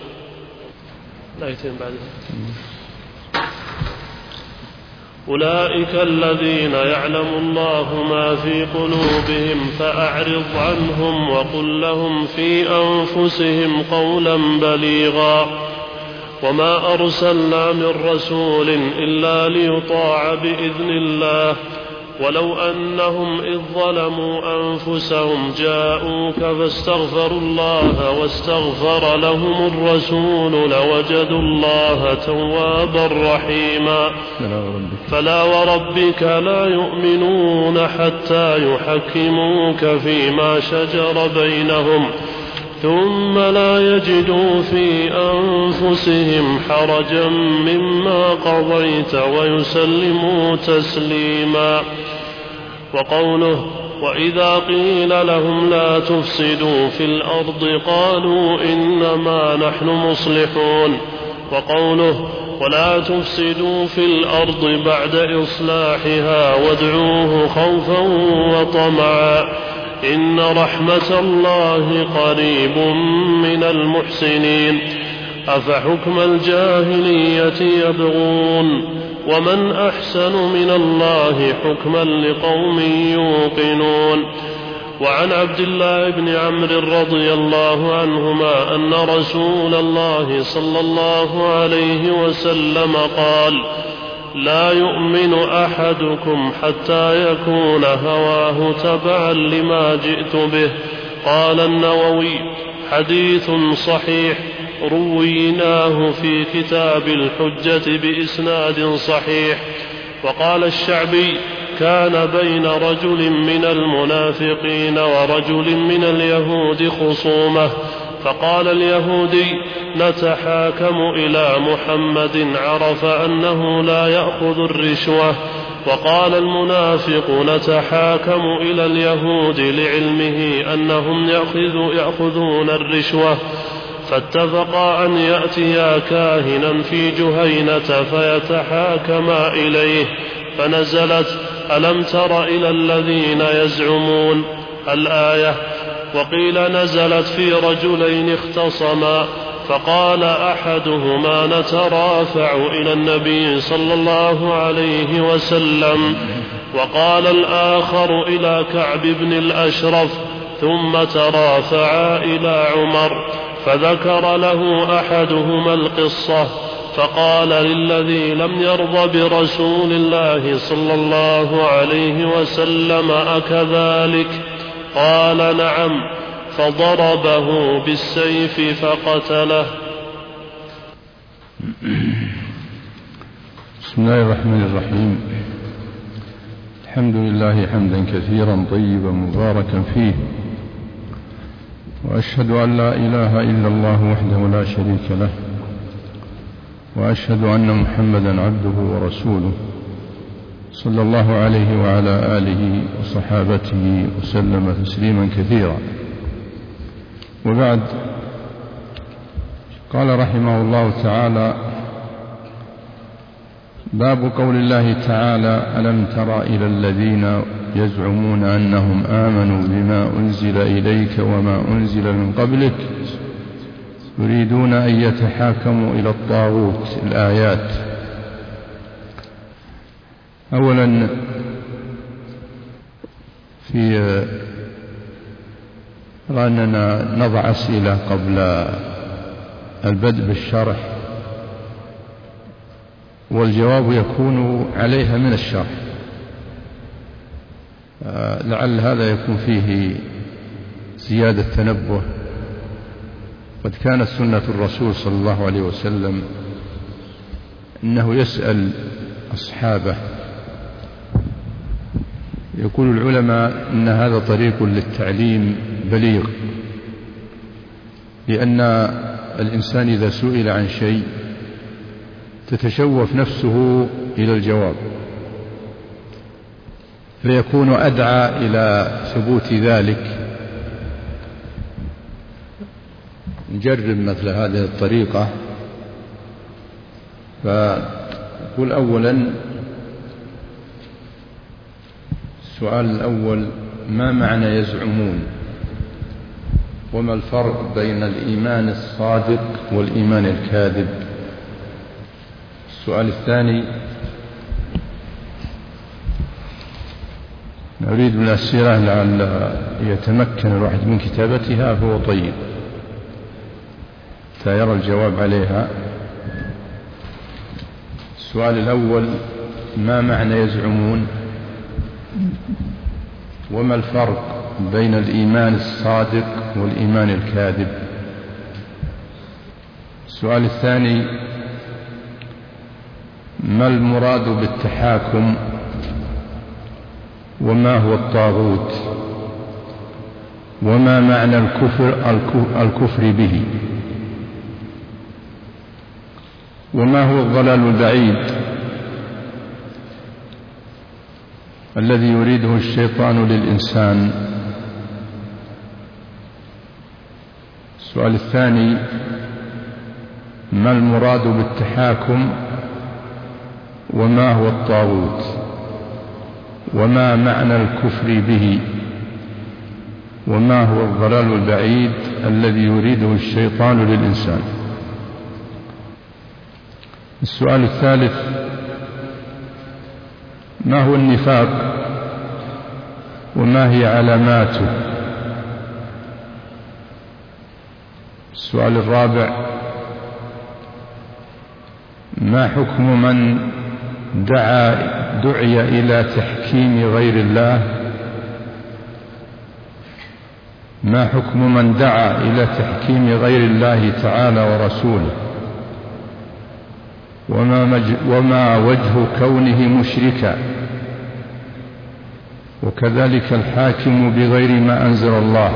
أولئك الذين يعلم الله ما في قلوبهم فأعرض عنهم وقل لهم في أنفسهم قولا بليغا. وما أرسلنا من رسول إلا ليطاع بإذن الله ولو أنهم إذ ظلموا أنفسهم جاءوك فاستغفروا الله واستغفر لهم الرسول لوجدوا الله توابا رحيما. فلا وربك لا يؤمنون حتى يحكموك فيما شجر بينهم ثم لا يجدوا في أنفسهم حرجا مما قضيت ويسلموا تسليما. وقوله: وإذا قيل لهم لا تفسدوا في الأرض قالوا إنما نحن مصلحون. وقوله: ولا تفسدوا في الأرض بعد إصلاحها وادعوه خوفا وطمعا إن رحمة الله قريب من المحسنين. أفحكم الجاهلية يبغون ومن أحسن من الله حكما لقوم يوقنون. وعن عبد الله بن عمرو رضي الله عنهما أن رسول الله صلى الله عليه وسلم قال: لا يؤمن أحدكم حتى يكون هواه تبعا لما جئت به. قال النووي: حديث صحيح، رويناه في كتاب الحجة بإسناد صحيح. وقال الشعبي: كان بين رجل من المنافقين ورجل من اليهود خصومة، فقال اليهودي: نتحاكم إلى محمد، عرف أنه لا يأخذ الرشوة. وقال المنافق: نتحاكم إلى اليهود لعلمه أنهم يأخذون الرشوة. فاتفقا أن يأتيا كاهنا في جهينة فيتحاكما إليه، فنزلت: ألم تر إلى الذين يزعمون الآية. وقيل نزلت في رجلين اختصما، فقال أحدهما: نترافع إلى النبي صلى الله عليه وسلم. وقال الآخر: إلى كعب بن الأشرف. ثم ترافعا إلى عمر، فذكر له أحدهما القصة، فقال للذي لم يرض برسول الله صلى الله عليه وسلم: أكذلك؟ قال: نعم. فضربه بالسيف فقتله. بسم الله الرحمن الرحيم. الحمد لله حمدا كثيرا طيبا مباركا فيه، وأشهد أن لا إله إلا الله وحده لا شريك له، وأشهد أن محمدا عبده ورسوله صلى الله عليه وعلى آله وصحابته وسلم تسليما كثيرا. وبعد، قال رحمه الله تعالى: باب قول الله تعالى: ألم تر إلى الذين يزعمون أنهم آمنوا بما أنزل إليك وما أنزل من قبلك يريدون أن يتحاكموا إلى الطاغوت. الآيات. أولا، في أننا نضع أسئلة قبل البدء بالشرح، والجواب يكون عليها من الشرح، لعل هذا يكون فيه زيادة تنبه. قد كانت سنة الرسول صلى الله عليه وسلم أنه يسأل أصحابه. يقول العلماء إن هذا طريق للتعليم بليغ، لأن الإنسان إذا سئل عن شيء تتشوف نفسه إلى الجواب، فيكون أدعى إلى ثبوت ذلك. نجرب مثل هذه الطريقة. فقل أولا، السؤال الأول: ما معنى يزعمون؟ وما الفرق بين الإيمان الصادق والإيمان الكاذب؟ السؤال الثاني: نريد من الأسئلة لعل يتمكن الواحد من كتابتها فهو طيب سيرى الجواب عليها. السؤال الأول: ما معنى يزعمون؟ وما الفرق بين الإيمان الصادق والإيمان الكاذب؟ السؤال الثاني: ما المراد بالتحاكم؟ وما هو الطاغوت؟ وما معنى الكفر به؟ وما هو الضلال البعيد الذي يريده الشيطان للإنسان؟ السؤال الثاني: ما المراد بالتحاكم؟ وما هو الطاغوت؟ وما معنى الكفر به؟ وما هو الضلال البعيد الذي يريده الشيطان للإنسان؟ السؤال الثالث: ما هو النفاق وما هي علاماته؟ السؤال الرابع: ما حكم من دعي إلى تحكيم غير الله؟ ما حكم من دعا إلى تحكيم غير الله تعالى ورسوله؟ وما وجه كونه مشركا؟ وكذلك الحاكم بغير ما أنزل الله،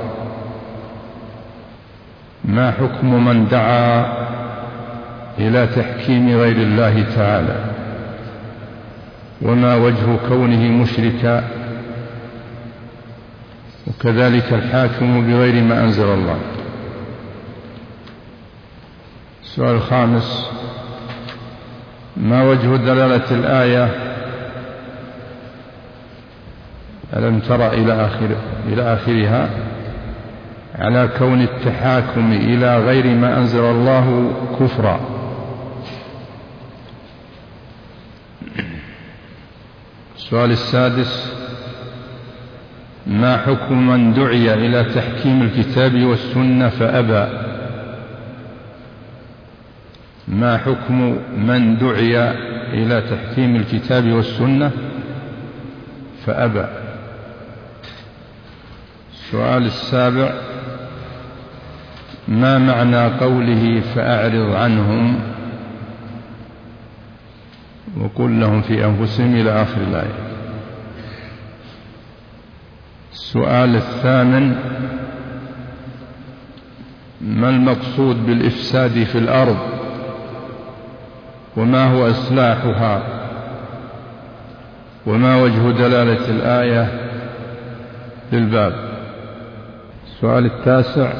ما حكم من دعا إلى تحكيم غير الله تعالى؟ وما وجه كونه مشركا؟ وكذلك الحاكم بغير ما أنزل الله. السؤال الخامس: ما وجه دلالة الآية ألم تر إلى آخرها على كون التحاكم إلى غير ما أنزل الله كفرا؟ السؤال السادس: ما حكم من دعي إلى تحكيم الكتاب والسنة فأبى؟ ما حكم من دعي إلى تحكيم الكتاب والسنة فأبى؟ السؤال السابع: ما معنى قوله فأعرض عنهم وقل لهم في أنفسهم إلى آخر الآية؟ السؤال الثامن: ما المقصود بالإفساد في الأرض؟ وما هو إصلاحها؟ وما وجه دلالة الآية للباب؟ السؤال التاسع: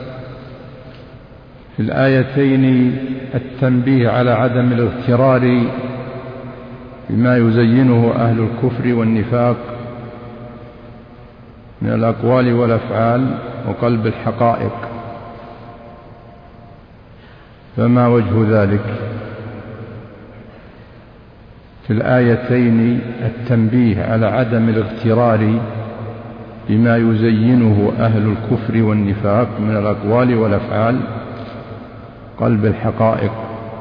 في الآيتين التنبيه على عدم الاغترار بما يزينه أهل الكفر والنفاق من الأقوال والأفعال وقلب الحقائق، فما وجه ذلك؟ في الآيتين التنبيه على عدم الاغترار بما يزينه أهل الكفر والنفاق من الأقوال والأفعال قلب الحقائق،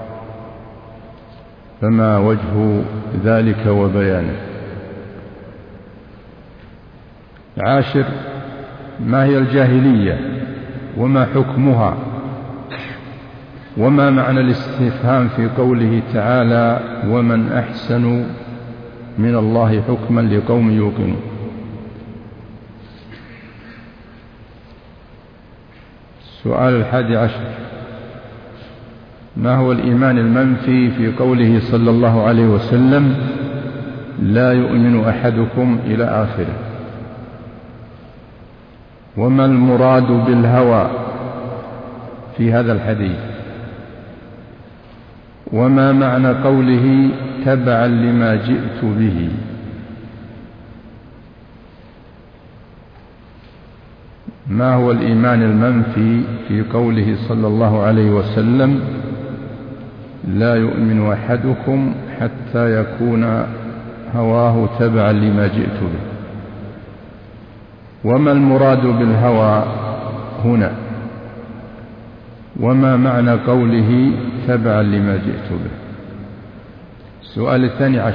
فما وجه ذلك وبيانه؟ العاشر: ما هي الجاهلية وما حكمها؟ وما معنى الاستفهام في قوله تعالى ومن أحسن من الله حكما لقوم يوقنون؟ السؤال 11: ما هو الإيمان المنفي في قوله صلى الله عليه وسلم لا يؤمن أحدكم إلى آخره؟ وما المراد بالهوى في هذا الحديث؟ وما معنى قوله تبعا لما جئت به؟ ما هو الإيمان المنفي في قوله صلى الله عليه وسلم لا يؤمن أحدكم حتى يكون هواه تبعا لما جئت به؟ وما المراد بالهوى هنا؟ وما معنى قوله تبعا لما جئت به؟ السؤال 12: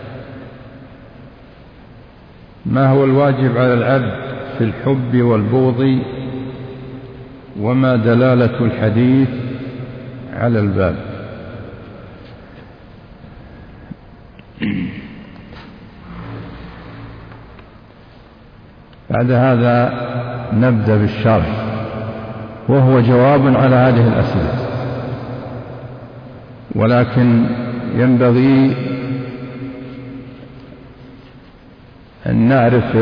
ما هو الواجب على العبد في الحب والبغض؟ وما دلالة الحديث على الباب؟ بعد هذا نبدأ بالشرح، وهو جواب على هذه الأسئلة، ولكن ينبغي أن نعرف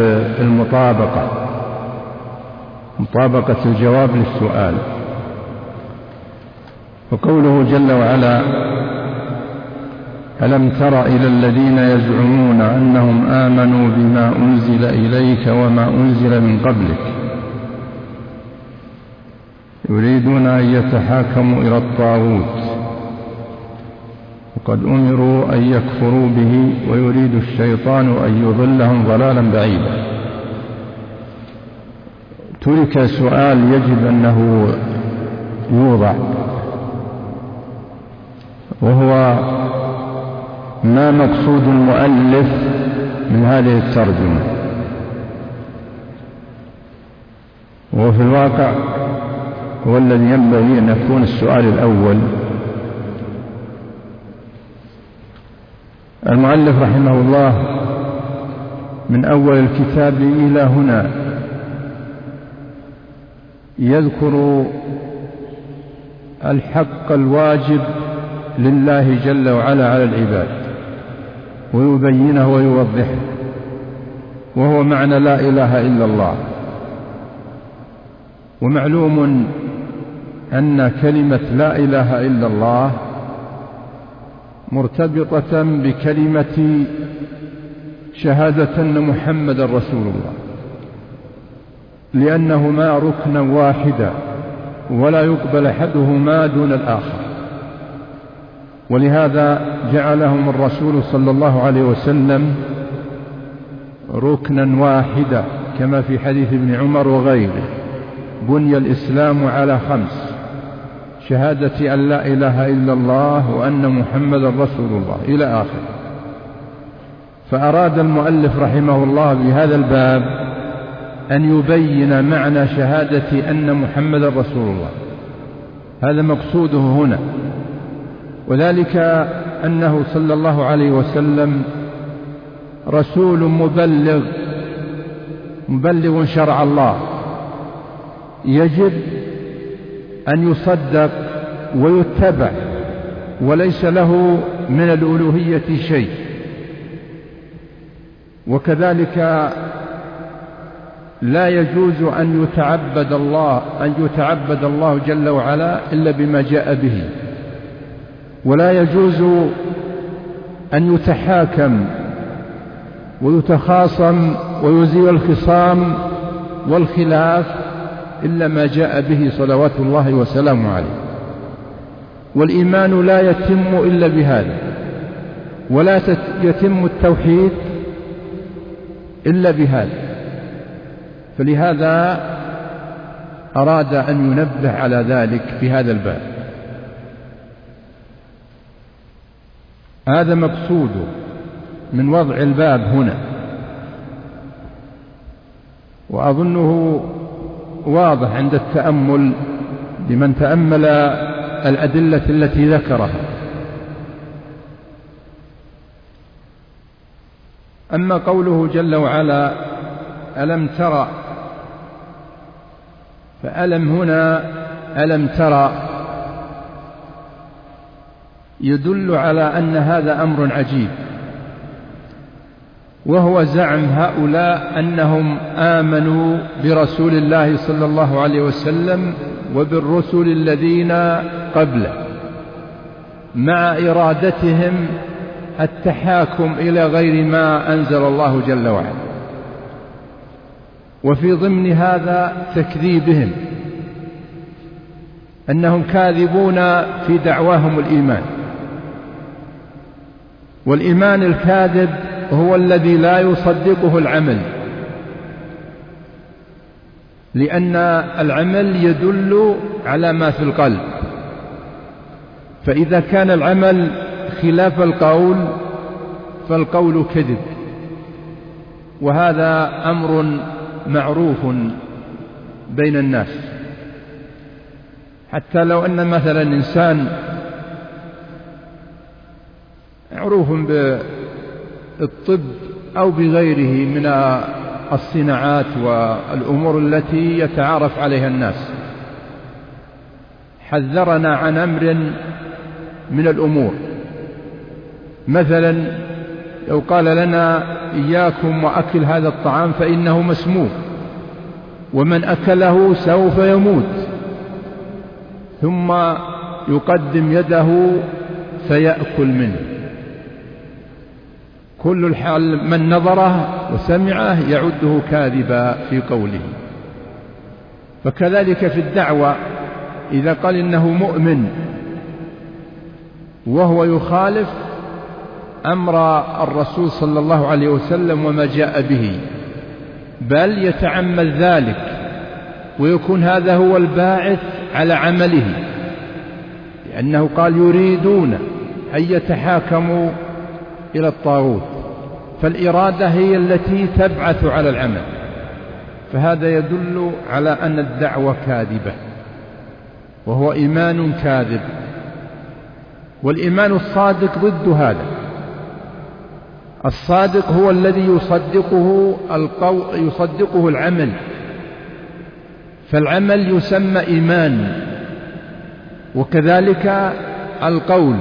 مطابقة الجواب للسؤال. وقوله جل وعلا ألم تر إلى الذين يزعمون أنهم آمنوا بما أنزل إليك وما أنزل من قبلك يريدون أن يتحاكموا إلى الطاغوت وقد أمروا أن يكفروا به ويريد الشيطان أن يضلهم ضلالا بعيدا. ترك سؤال يجب أنه يوضع، وهو: ما مقصود المؤلف من هذه الترجمة؟ وفي الواقع هو الذي ينبغي أن يكون السؤال الأول. المؤلف رحمه الله من أول الكتاب إلى هنا يذكر الحق الواجب لله جل وعلا على العباد، ويبينه ويوضحه، وهو معنى لا إله إلا الله. ومعلوم أن كلمة لا إله إلا الله مرتبطة بكلمة شهادة أن محمد رسول الله، لأنهما ركنا واحدا ولا يقبل أحدهما دون الآخر، ولهذا جعلهم الرسول صلى الله عليه وسلم ركنا واحدا، كما في حديث ابن عمر وغيره: بني الإسلام على 5: شهادة أن لا إله إلا الله وأن محمد رسول الله، إلى آخر. فأراد المؤلف رحمه الله بهذا الباب أن يبين معنى شهادة أن محمد رسول الله، هذا مقصوده هنا، وذلك أنه صلى الله عليه وسلم رسول مبلغ شرع الله، يجب أن يصدق ويتبع، وليس له من الألوهية شيء. وكذلك لا يجوز أن يتعبد الله جل وعلا إلا بما جاء به، ولا يجوز أن يتحاكم ويتخاصم ويزيل الخصام والخلاف إلا ما جاء به صلوات الله وسلامه عليه. والإيمان لا يتم إلا بهذا، ولا يتم التوحيد إلا بهذا. فلهذا أراد أن ينبه على ذلك في هذا الباب. هذا مقصوده من وضع الباب هنا، وأظنه واضح عند التأمل لمن تأمل الأدلة التي ذكرها. أما قوله جل وعلا: ألم ترى، فألم هنا ألم ترى يدل على أن هذا أمر عجيب، وهو زعم هؤلاء أنهم آمنوا برسول الله صلى الله عليه وسلم وبالرسل الذين قبله، مع إرادتهم التحاكم إلى غير ما أنزل الله جل وعلا، وفي ضمن هذا تكذيبهم، أنهم كاذبون في دعواهم الإيمان. والإيمان الكاذب هو الذي لا يصدقه العمل، لأن العمل يدل على ما في القلب، فإذا كان العمل خلاف القول فالقول كذب، وهذا أمر معروف بين الناس. حتى لو أن مثلا إنسان معروف بالطب أو بغيره من الصناعات والأمور التي يتعارف عليها الناس، حذرنا عن أمر من الأمور، مثلا لو قال لنا: إياكم وأكل هذا الطعام فإنه مسموم، ومن أكله سوف يموت، ثم يقدم يده فيأكل منه، كل الحال من نظره وسمعه يعده كاذبا في قوله. فكذلك في الدعوة، إذا قال إنه مؤمن وهو يخالف أمر الرسول صلى الله عليه وسلم وما جاء به، بل يتعمل ذلك ويكون هذا هو الباعث على عمله، لأنه قال يريدون أن يتحاكموا إلى الطاغوت، فالإرادة هي التي تبعث على العمل، فهذا يدل على أن الدعوة كاذبة، وهو إيمان كاذب. والإيمان الصادق ضد هذا. الصادق هو الذي يصدقه العمل، فالعمل يسمى إيمان، وكذلك القول،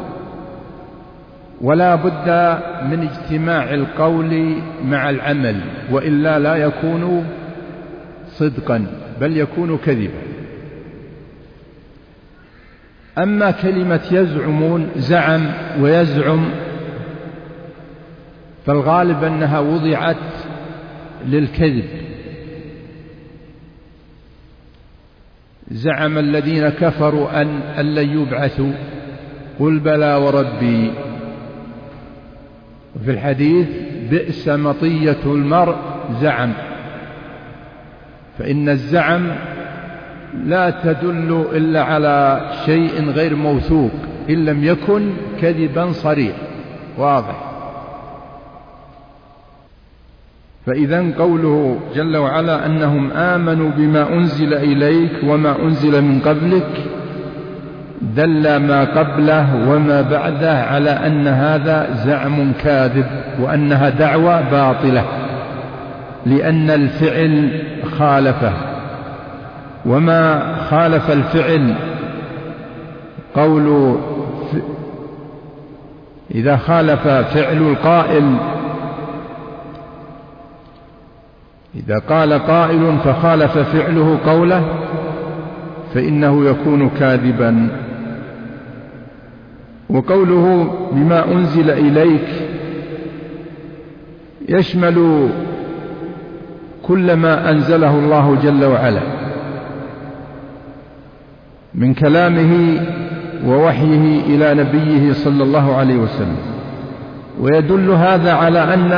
ولا بد من اجتماع القول مع العمل، وإلا لا يكون صدقا بل يكون كذبا. أما كلمة يزعمون، زعم ويزعم، فالغالب أنها وضعت للكذب. زعم الذين كفروا أن لن يبعثوا، قل بلى وربي. وفي الحديث بئس مطية المرء زعم، فإن الزعم لا تدل إلا على شيء غير موثوق إن لم يكن كذبا صريح واضح. فإذا قوله جل وعلا أنهم آمنوا بما أنزل إليك وما أنزل من قبلك دل ما قبله وما بعده على أن هذا زعم كاذب، وأنها دعوة باطلة، لأن الفعل خالفه. وما خالف الفعل قول، إذا خالف فعل القائل، إذا قال قائل فخالف فعله قوله فإنه يكون كاذبا. وقوله بما أنزل إليك يشمل كل ما أنزله الله جل وعلا من كلامه ووحيه إلى نبيه صلى الله عليه وسلم. ويدل هذا على أن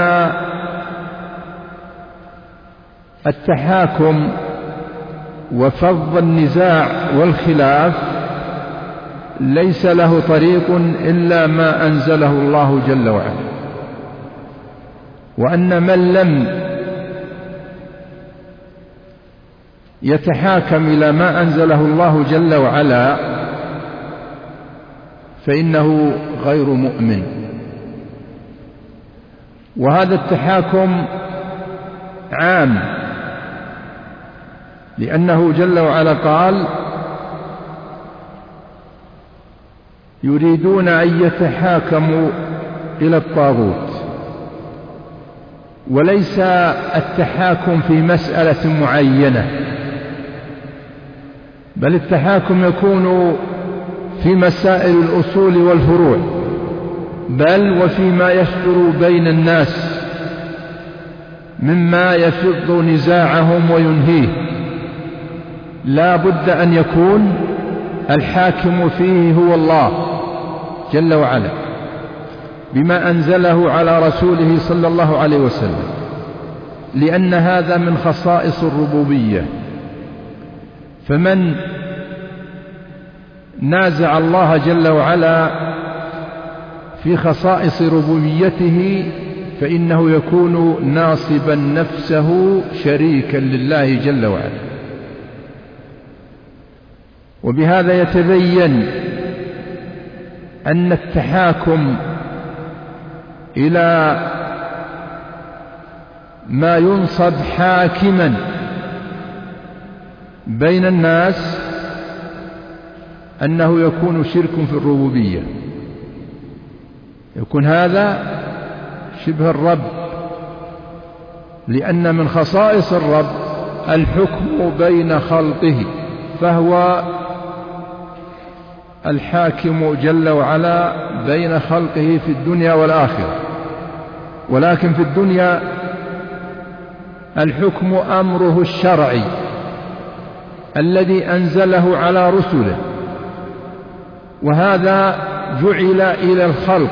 التحاكم وفض النزاع والخلاف ليس له طريق إلا ما أنزله الله جل وعلا، وأن من لم يتحاكم إلى ما أنزله الله جل وعلا فإنه غير مؤمن. وهذا التحاكم عام، لأنه جل وعلا قال يريدون أن يتحاكموا إلى الطاغوت، وليس التحاكم في مسألة معينة، بل التحاكم يكون في مسائل الأصول والفروع، بل وفيما يصدر بين الناس مما يفض نزاعهم وينهيه، لا بد أن يكون الحاكم فيه هو الله جل وعلا بما أنزله على رسوله صلى الله عليه وسلم، لأن هذا من خصائص الربوبية. فمن نازع الله جل وعلا في خصائص ربوبيته فإنه يكون ناصبا نفسه شريكا لله جل وعلا. وبهذا يتبين أن التحاكم إلى ما ينصب حاكما بين الناس أنه يكون شرك في الربوبية، يكون هذا شبه الرب، لأن من خصائص الرب الحكم بين خلقه، فهو الحاكم جل وعلا بين خلقه في الدنيا والآخرة. ولكن في الدنيا الحكم أمره الشرعي الذي أنزله على رسله، وهذا جعل إلى الخلق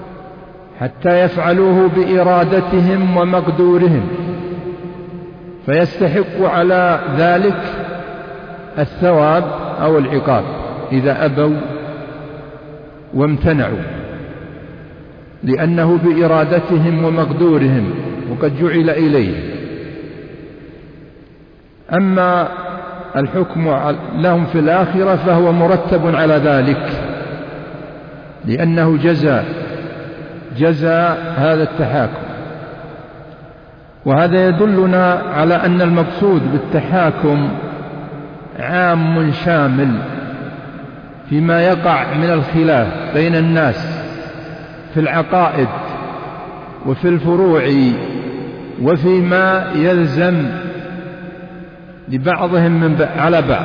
حتى يفعلوه بإرادتهم ومقدورهم، فيستحق على ذلك الثواب أو العقاب إذا أبوا وامتنعوا، لأنه بإرادتهم ومقدورهم وقد جعل إليه. أما الحكم لهم في الآخرة فهو مرتب على ذلك، لأنه جزاء هذا التحاكم. وهذا يدلنا على أن المقصود بالتحاكم عام شامل فيما يقع من الخلاف بين الناس في العقائد وفي الفروع وفيما يلزم لبعضهم على بعض،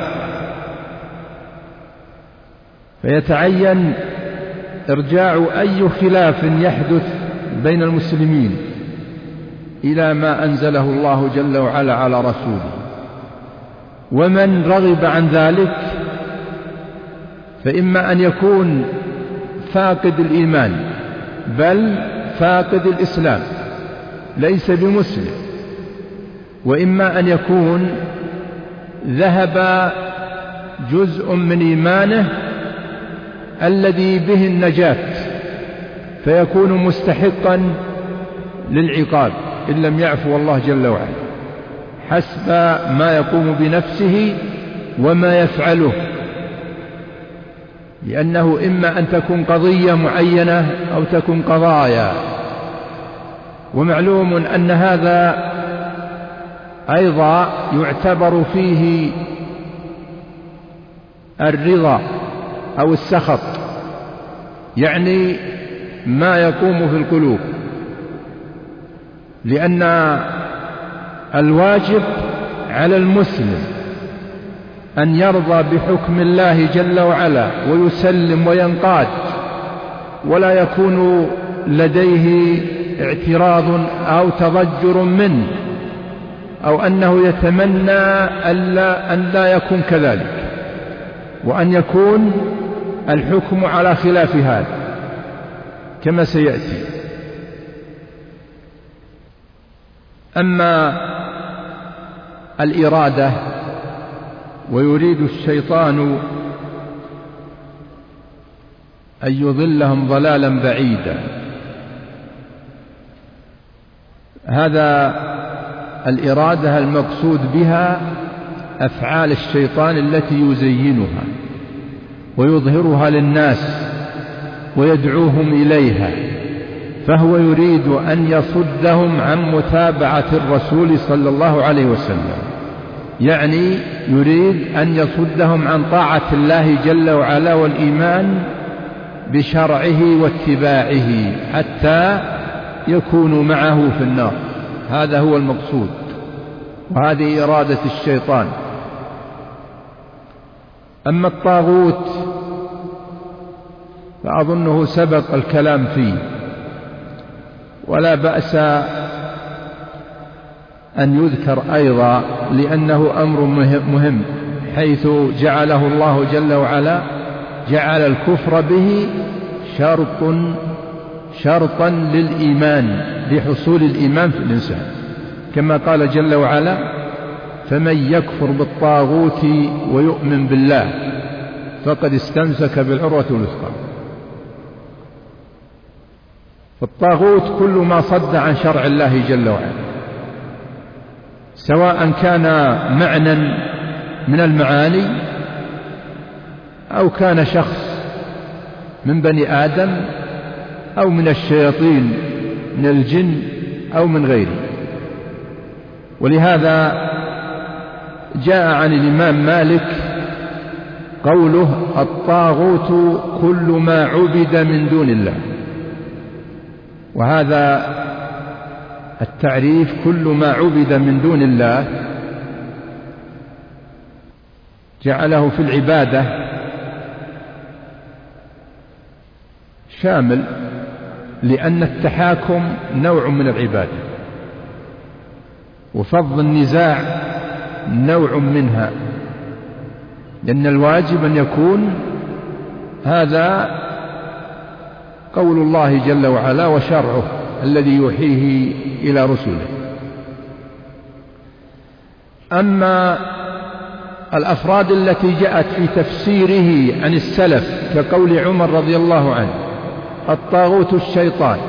فيتعين إرجاع أي خلاف يحدث بين المسلمين إلى ما أنزله الله جل وعلا على رسوله. ومن رغب عن ذلك فإما أن يكون فاقد الإيمان بل فاقد الإسلام ليس بمسلم، وإما أن يكون ذهب جزء من إيمانه الذي به النجاة فيكون مستحقا للعقاب إن لم يعفو الله جل وعلا حسب ما يقوم بنفسه وما يفعله، لأنه إما أن تكون قضية معينة أو تكون قضايا. ومعلوم أن هذا أيضا يعتبر فيه الرضا أو السخط، يعني ما يقوم في القلوب، لأن الواجب على المسلم أن يرضى بحكم الله جل وعلا ويسلم وينقاد، ولا يكون لديه اعتراض أو تضجر منه أو أنه يتمنى أن لا يكون كذلك، وأن يكون الحكم على خلاف هذا كما سيأتي. أما الإرادة ويريد الشيطان أن يضلهم ضلالا بعيدا، هذا الإرادة المقصود بها أفعال الشيطان التي يزينها ويظهرها للناس ويدعوهم إليها، فهو يريد أن يصدهم عن متابعة الرسول صلى الله عليه وسلم، يعني يريد أن يصدهم عن طاعة الله جل وعلا والإيمان بشرعه واتباعه حتى يكونوا معه في النار. هذا هو المقصود، وهذه إرادة الشيطان. أما الطاغوت فأظنه سبق الكلام فيه، ولا بأس أن يذكر أيضا لأنه أمر مهم، حيث جعله الله جل وعلا جعل الكفر به شرطا للإيمان، لحصول الإيمان في الإنسان، كما قال جل وعلا: فمن يكفر بالطاغوت ويؤمن بالله فقد استمسك بالعروة الوثقى. فالطاغوت كل ما صد عن شرع الله جل وعلا، سواء كان معنى من المعاني أو كان شخص من بني آدم أو من الشياطين من الجن أو من غيره. ولهذا جاء عن الإمام مالك قوله: الطاغوت كل ما عبد من دون الله. وهذا التعريف كل ما عبد من دون الله جعله في العبادة شامل، لأن التحاكم نوع من العبادة، وفض النزاع نوع منها، لأن الواجب أن يكون هذا قول الله جل وعلا وشرعه الذي يوحيه إلى رسله. أما الأفراد التي جاءت في تفسيره عن السلف كقول عمر رضي الله عنه: الطاغوت الشيطان،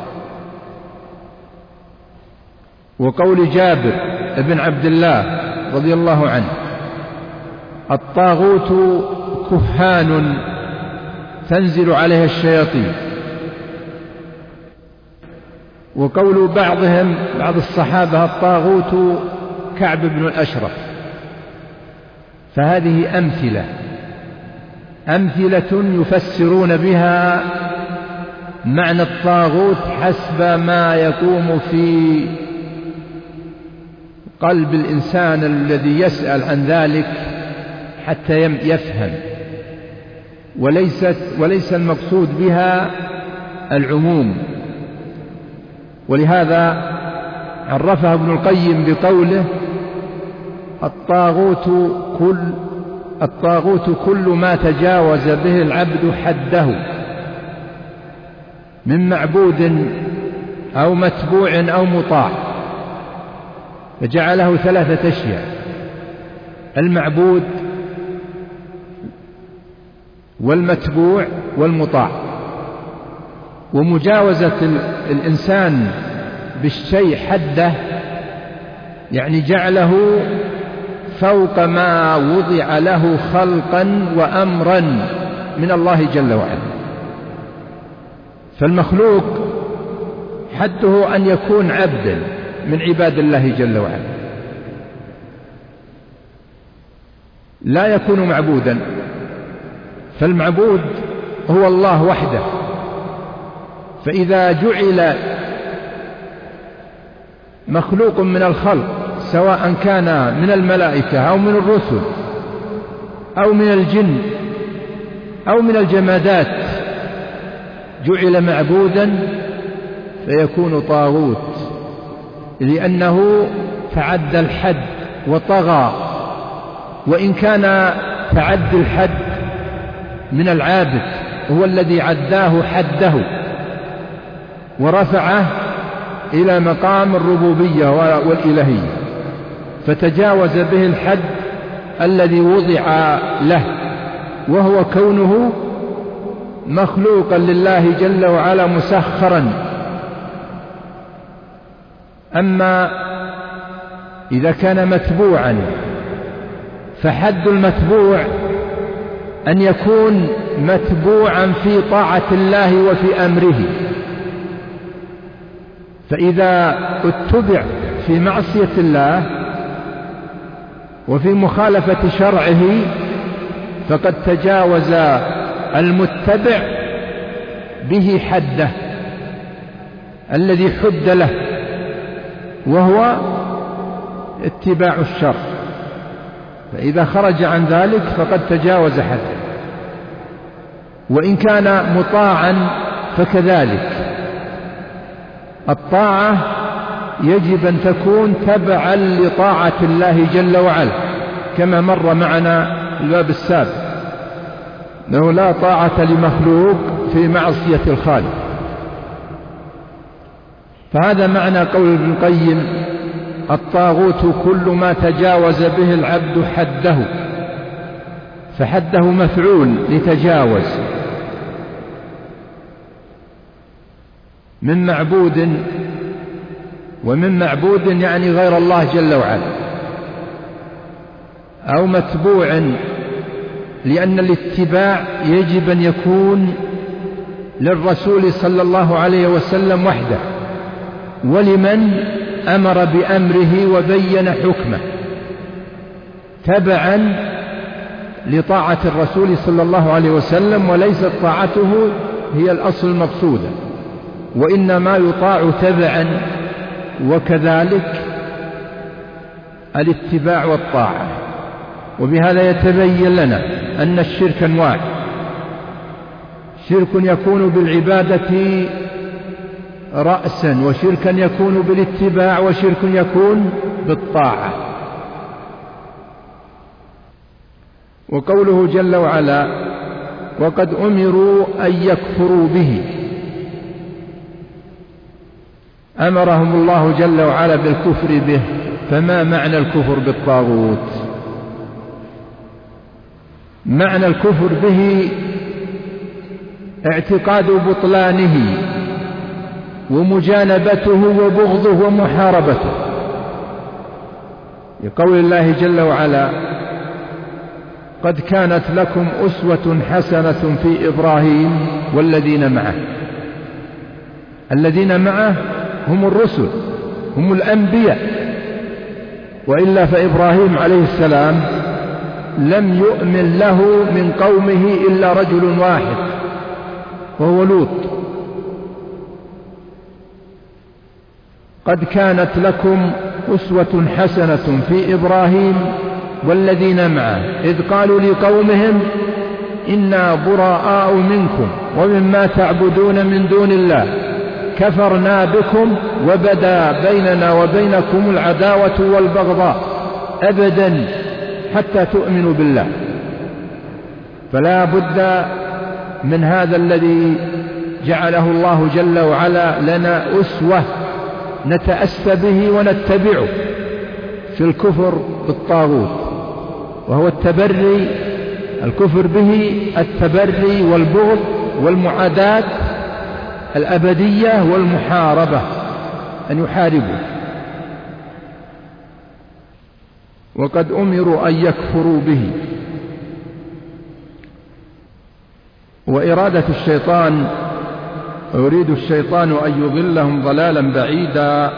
وقول جابر بن عبد الله رضي الله عنه: الطاغوت كهان تنزل عليها الشياطين، وقول بعض الصحابة: الطاغوت كعب بن الأشرف. فهذه أمثلة يفسرون بها معنى الطاغوت حسب ما يقوم في قلب الإنسان الذي يسأل عن ذلك حتى يفهم، وليس المقصود بها العموم. ولهذا عرفها ابن القيم بقوله: الطاغوت كل ما تجاوز به العبد حده من معبود أو متبوع أو مطاع. فجعله 3 أشياء: المعبود والمتبوع والمطاع. ومجاوزة الإنسان بالشيء حده يعني جعله فوق ما وضع له خلقا وأمرا من الله جل وعلا. فالمخلوق حده أن يكون عبدا من عباد الله جل وعلا، لا يكون معبودا. فالمعبود هو الله وحده. فإذا جعل مخلوق من الخلق سواء كان من الملائكة أو من الرسل أو من الجن أو من الجمادات جعل معبودا فيكون طاغوت، لأنه تعدى الحد وطغى. وإن كان تعدي الحد من العابد هو الذي عداه حده ورفعه إلى مقام الربوبية والإلهية، فتجاوز به الحد الذي وضع له، وهو كونه مخلوقا لله جل وعلا مسخرا. أما إذا كان متبوعا فحد المتبوع أن يكون متبوعا في طاعة الله وفي أمره. فإذا اتبع في معصية الله وفي مخالفة شرعه فقد تجاوز المتبع به حده الذي حد له، وهو اتباع الشرع. فإذا خرج عن ذلك فقد تجاوز حده. وإن كان مطاعا فكذلك. الطاعة يجب أن تكون تبعا لطاعة الله جل وعلا، كما مر معنا الباب السابق، أنه لا طاعة لمخلوق في معصية الخالق. فهذا معنى قول ابن القيم: الطاغوت كل ما تجاوز به العبد حده. فحده مفعول لتجاوز، من معبود، ومن معبود يعني غير الله جل وعلا، أو متبوع، لأن الاتباع يجب أن يكون للرسول صلى الله عليه وسلم وحده، ولمن أمر بأمره وبين حكمه، تبعا لطاعة الرسول صلى الله عليه وسلم، وليست طاعته هي الأصل المقصودة، وإنما يطاع تبعا. وكذلك الاتباع والطاعة. وبهذا يتبين لنا أن الشرك أنواع: شرك يكون بالعبادة رأسا، وشركا يكون بالاتباع، وشرك يكون بالطاعة. وقوله جل وعلا: وقد أمروا أن يكفروا به، أمرهم الله جل وعلا بالكفر به فما معنى الكفر بالطاغوت؟ معنى الكفر به اعتقاد بطلانه ومجانبته وبغضه ومحاربته، لقول الله جل وعلا: قد كانت لكم أسوة حسنة في إبراهيم والذين معه. الذين معه هم الرسل، هم الأنبياء، وإلا فإبراهيم عليه السلام لم يؤمن له من قومه إلا رجل واحد وهو لوط. قد كانت لكم أسوة حسنة في إبراهيم والذين معه إذ قالوا لقومهم إنا براء منكم ومما تعبدون من دون الله كفرنا بكم وبدا بيننا وبينكم العداوة والبغضاء أبدا حتى تؤمنوا بالله. فلا بد من هذا الذي جعله الله جل وعلا لنا أسوة نتأسى به ونتبعه في الكفر بالطاغوت، وهو التبري، الكفر به التبري والبغض والمعاداة الأبدية والمحاربة، أن يحاربوا. وقد أمروا أن يكفروا به. وإرادة الشيطان، يريد الشيطان أن يضلهم ضلالا بعيدا.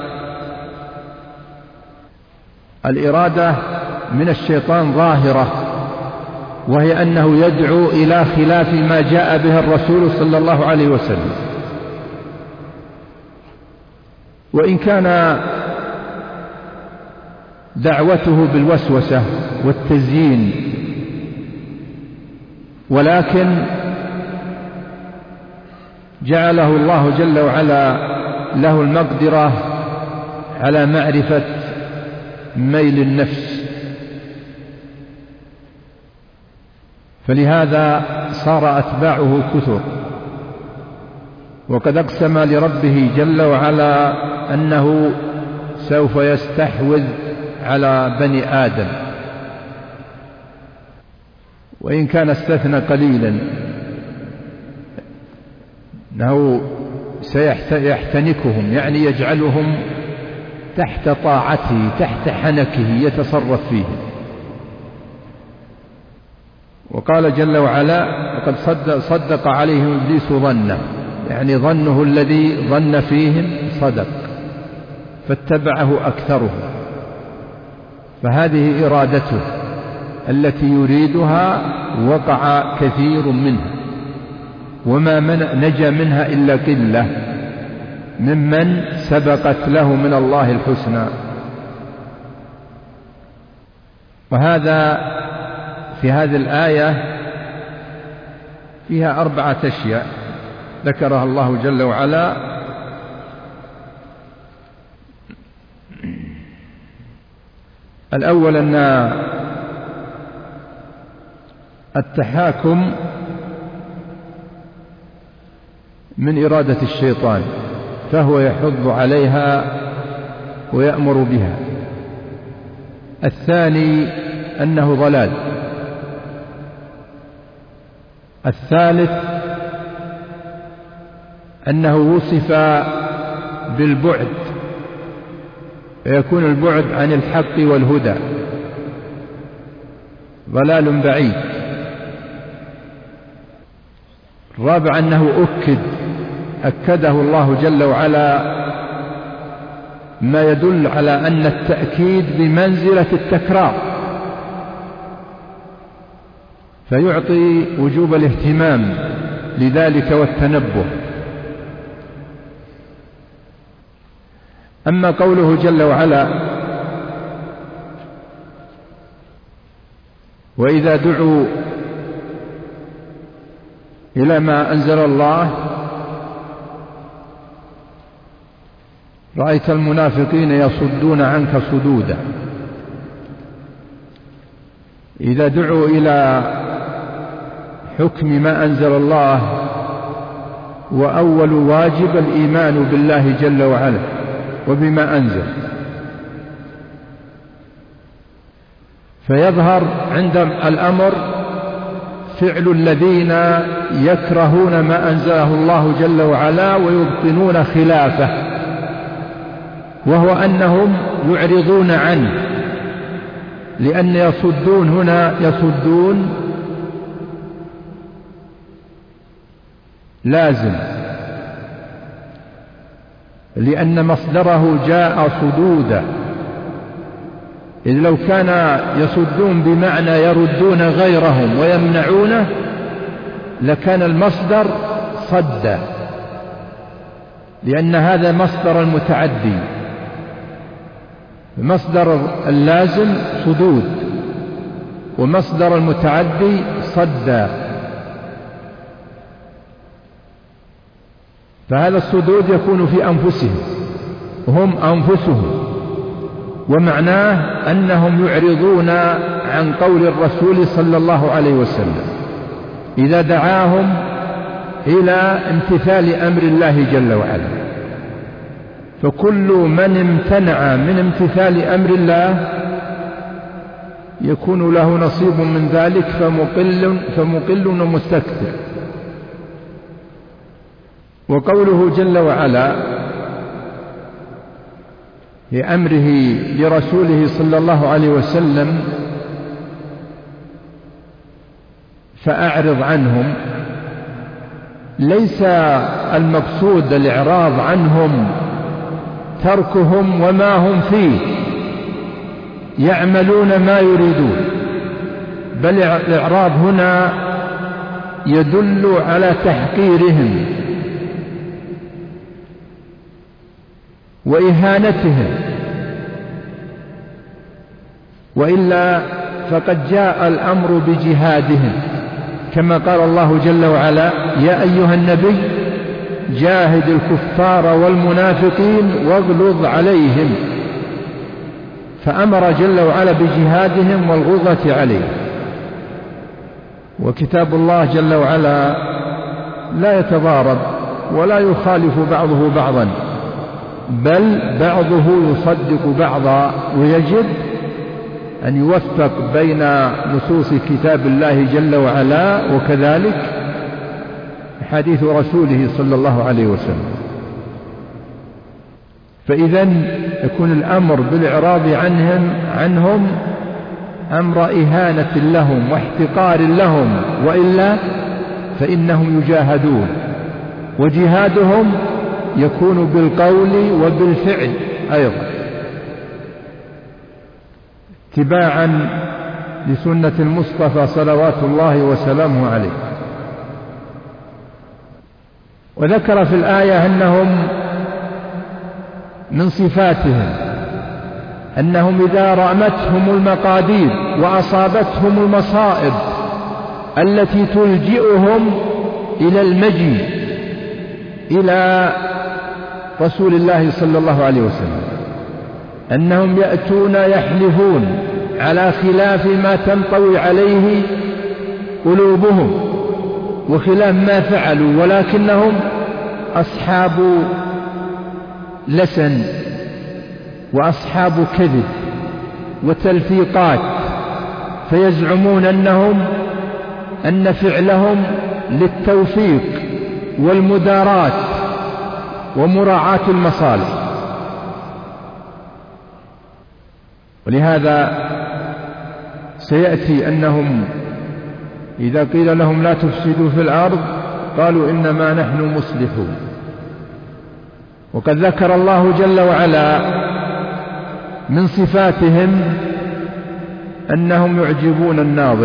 الإرادة من الشيطان ظاهرة، وهي أنه يدعو إلى خلاف ما جاء به الرسول صلى الله عليه وسلم. وإن كان دعوته بالوسوسة والتزيين، ولكن جعله الله جل وعلا له المقدرة على معرفة ميل النفس، فلهذا صار أتباعه كثر. وقد أقسم لربه جل وعلا أنه سوف يستحوذ على بني آدم، وإن كان استثنى قليلا أنه سيحتنكهم، يعني يجعلهم تحت طاعته، تحت حنكه، يتصرف فيهم. وقال جل وعلا: وقد صدق عليهم إبليس ظنه، يعني ظنه الذي ظن فيهم صدق، فاتبعه أكثرهم. فهذه إرادته التي يريدها وقع كثير منها، وما نجا منها إلا قلة ممن سبقت له من الله الحسنى. وهذا في هذه الآية فيها 4 أشياء ذكرها الله جل وعلا. الأول أن التحاكم من إرادة الشيطان، فهو يحض عليها ويأمر بها. الثاني أنه ضلال. الثالث أنه وصف بالبعد، فيكون البعد عن الحق والهدى، ضلال بعيد. الرابع أنه أكده الله جل وعلا ما يدل على أن التأكيد بمنزلة التكرار، فيعطي وجوب الاهتمام لذلك والتنبه. أما قوله جل وعلا: وإذا دعوا إلى ما أنزل الله رأيت المنافقين يصدون عنك صدودا. إذا دعوا إلى حكم ما أنزل الله، وأول واجب الإيمان بالله جل وعلا وبما أنزل، فيظهر عند الأمر فعل الذين يكرهون ما أنزله الله جل وعلا ويبطنون خلافه، وهو أنهم يعرضون عنه، لأن يصدون هنا يصدون لازم، لأن مصدره جاء صدودا، إذ لو كان يصدون بمعنى يردون غيرهم ويمنعونه لكان المصدر صد، لأن هذا مصدر المتعدي، مصدر اللازم صدود ومصدر المتعدي صد، فهذا الصدود يكون في أنفسهم وهم أنفسهم، ومعناه أنهم يعرضون عن قول الرسول صلى الله عليه وسلم إذا دعاهم إلى امتثال أمر الله جل وعلا، فكل من امتنع من امتثال أمر الله يكون له نصيب من ذلك، فمقل ومستكثر. وقوله جل وعلا لأمره لرسوله صلى الله عليه وسلم فأعرض عنهم، ليس المقصود الإعراض عنهم تركهم وما هم فيه يعملون ما يريدون، بل الإعراض هنا يدل على تحقيرهم وإهانتهم، وإلا فقد جاء الأمر بجهادهم، كما قال الله جل وعلا يا أيها النبي جاهد الكفار والمنافقين واغلظ عليهم، فأمر جل وعلا بجهادهم والغلظة عليهم. وكتاب الله جل وعلا لا يتضارب ولا يخالف بعضه بعضا، بل بعضه يصدق بعضا، ويجب أن يوفق بين نصوص كتاب الله جل وعلا وكذلك حديث رسوله صلى الله عليه وسلم. فإذا يكون الأمر بالإعراض عنهم أمر إهانة لهم واحتقار لهم، وإلا فإنهم يجاهدون، وجهادهم يكون بالقول وبالفعل أيضا، اتباعا لسنة المصطفى صلوات الله وسلامه عليه. وذكر في الآية أنهم من صفاتهم أنهم إذا رأمتهم المقادير وأصابتهم المصائب التي تلجئهم إلى المجيء إلى رسول الله صلى الله عليه وسلم، أنهم يأتون يحلفون على خلاف ما تنطوي عليه قلوبهم وخلاف ما فعلوا، ولكنهم أصحاب لسن وأصحاب كذب وتلفيقات، فيزعمون أن فعلهم للتوفيق والمدارات ومراعاة المصالح. ولهذا سيأتي أنهم إذا قيل لهم لا تفسدوا في الأرض قالوا إنما نحن مصلحون. وقد ذكر الله جل وعلا من صفاتهم أنهم يعجبون الناظر،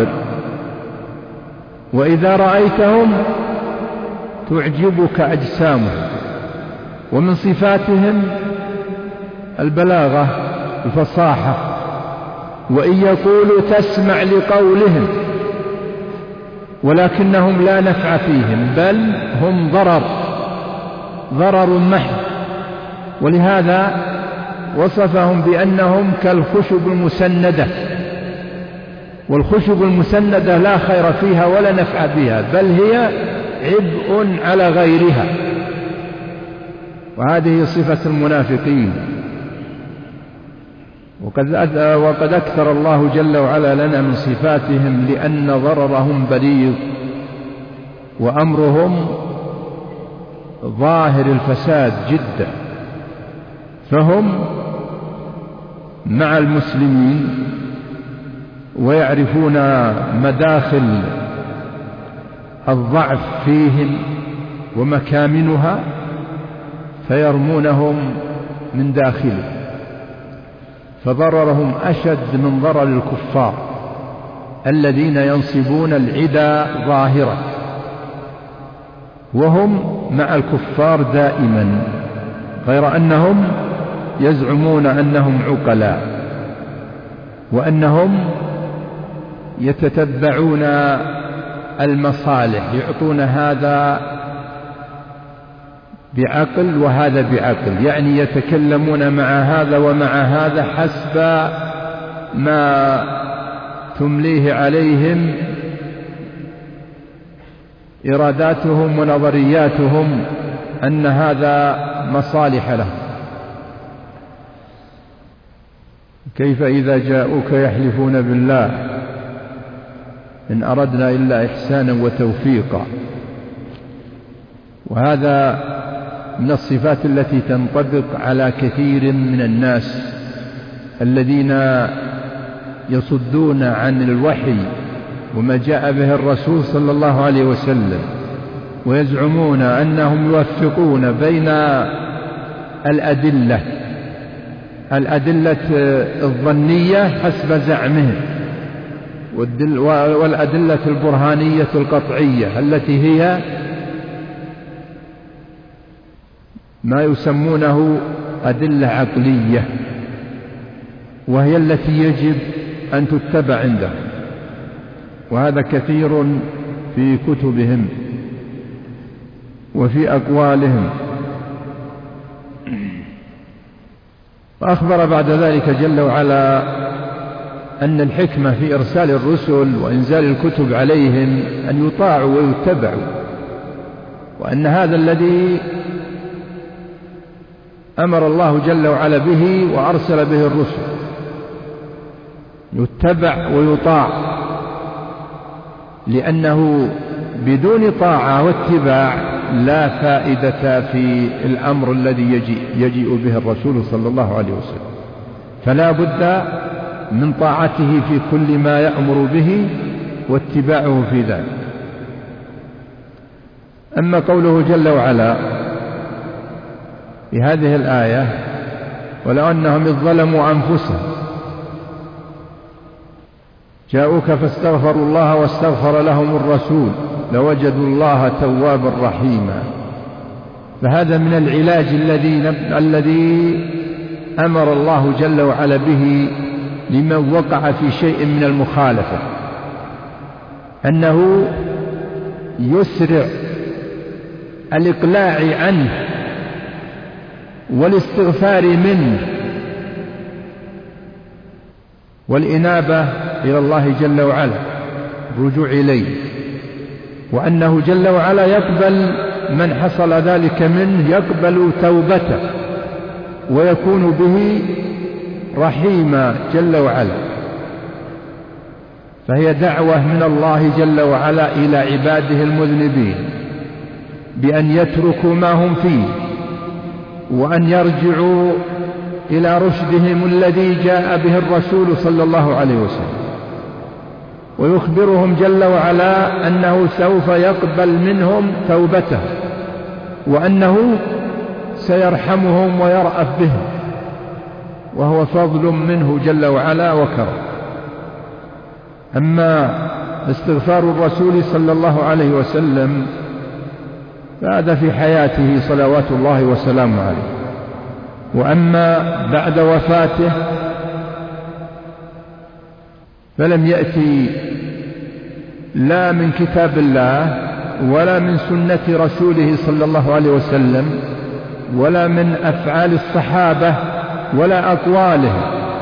وإذا رأيتهم تعجبك أجسامهم. ومن صفاتهم البلاغة الفصاحة، وإن يقولوا تسمع لقولهم ولكنهم لا نفع فيهم، بل هم ضرر محض. ولهذا وصفهم بأنهم كالخشب المسندة، والخشب المسندة لا خير فيها ولا نفع فيها، بل هي عبء على غيرها. وهذه صفة المنافقين. وقد أكثر الله جل وعلا لنا من صفاتهم لأن ضررهم بليغ وأمرهم ظاهر الفساد جدا، فهم مع المسلمين ويعرفون مداخل الضعف فيهم ومكامنها فيرمونهم من داخله، فضررهم أشد من ضرر الكفار الذين ينصبون العدا ظاهرة، وهم مع الكفار دائما، غير أنهم يزعمون أنهم عقلاء وأنهم يتتبعون المصالح، يعطون هذا بعقل وهذا بعقل، يعني يتكلمون مع هذا ومع هذا حسب ما تمليه عليهم إراداتهم ونظرياتهم أن هذا مصالح لهم. كيف إذا جاءوك يحلفون بالله إن أردنا إلا إحسانا وتوفيقا. وهذا من الصفات التي تنطبق على كثير من الناس الذين يصدون عن الوحي وما جاء به الرسول صلى الله عليه وسلم، ويزعمون أنهم يوفقون بين الأدلة الظنية حسب زعمهم والأدلة البرهانية القطعية التي هي ما يسمونه أدلة عقلية، وهي التي يجب أن تتبع عندهم، وهذا كثير في كتبهم وفي أقوالهم. وأخبر بعد ذلك جل وعلا أن الحكمة في إرسال الرسل وإنزال الكتب عليهم أن يطاعوا ويتبعوا، وأن هذا الذي أمر الله جل وعلا به وأرسل به الرسل يتبع ويطاع، لأنه بدون طاعة واتباع لا فائدة في الأمر الذي يجيء به الرسول صلى الله عليه وسلم، فلا بد من طاعته في كل ما يأمر به واتباعه في ذلك. أما قوله جل وعلا في هذه الآية ولو أنهم إذ ظلموا أنفسهم جاءوك فاستغفروا الله واستغفر لهم الرسول لوجدوا الله توابا رحيما، فهذا من العلاج الذي أمر الله جل وعلا به لمن وقع في شيء من المخالفة، أنه يسرع الإقلاع عنه والاستغفار منه والإنابة إلى الله جل وعلا، الرجوع إليه، وأنه جل وعلا يقبل من حصل ذلك منه، يقبل توبته ويكون به رحيما جل وعلا. فهي دعوة من الله جل وعلا إلى عباده المذنبين بأن يتركوا ما هم فيه وأن يرجعوا إلى رشدهم الذي جاء به الرسول صلى الله عليه وسلم، ويخبرهم جل وعلا أنه سوف يقبل منهم توبته وأنه سيرحمهم ويرأف بهم، وهو فضل منه جل وعلا وكرم. أما استغفار الرسول صلى الله عليه وسلم فهذا في حياته صلوات الله وسلامه عليه، وأما بعد وفاته فلم يأتي لا من كتاب الله ولا من سنة رسوله صلى الله عليه وسلم ولا من أفعال الصحابة ولا أقوالهم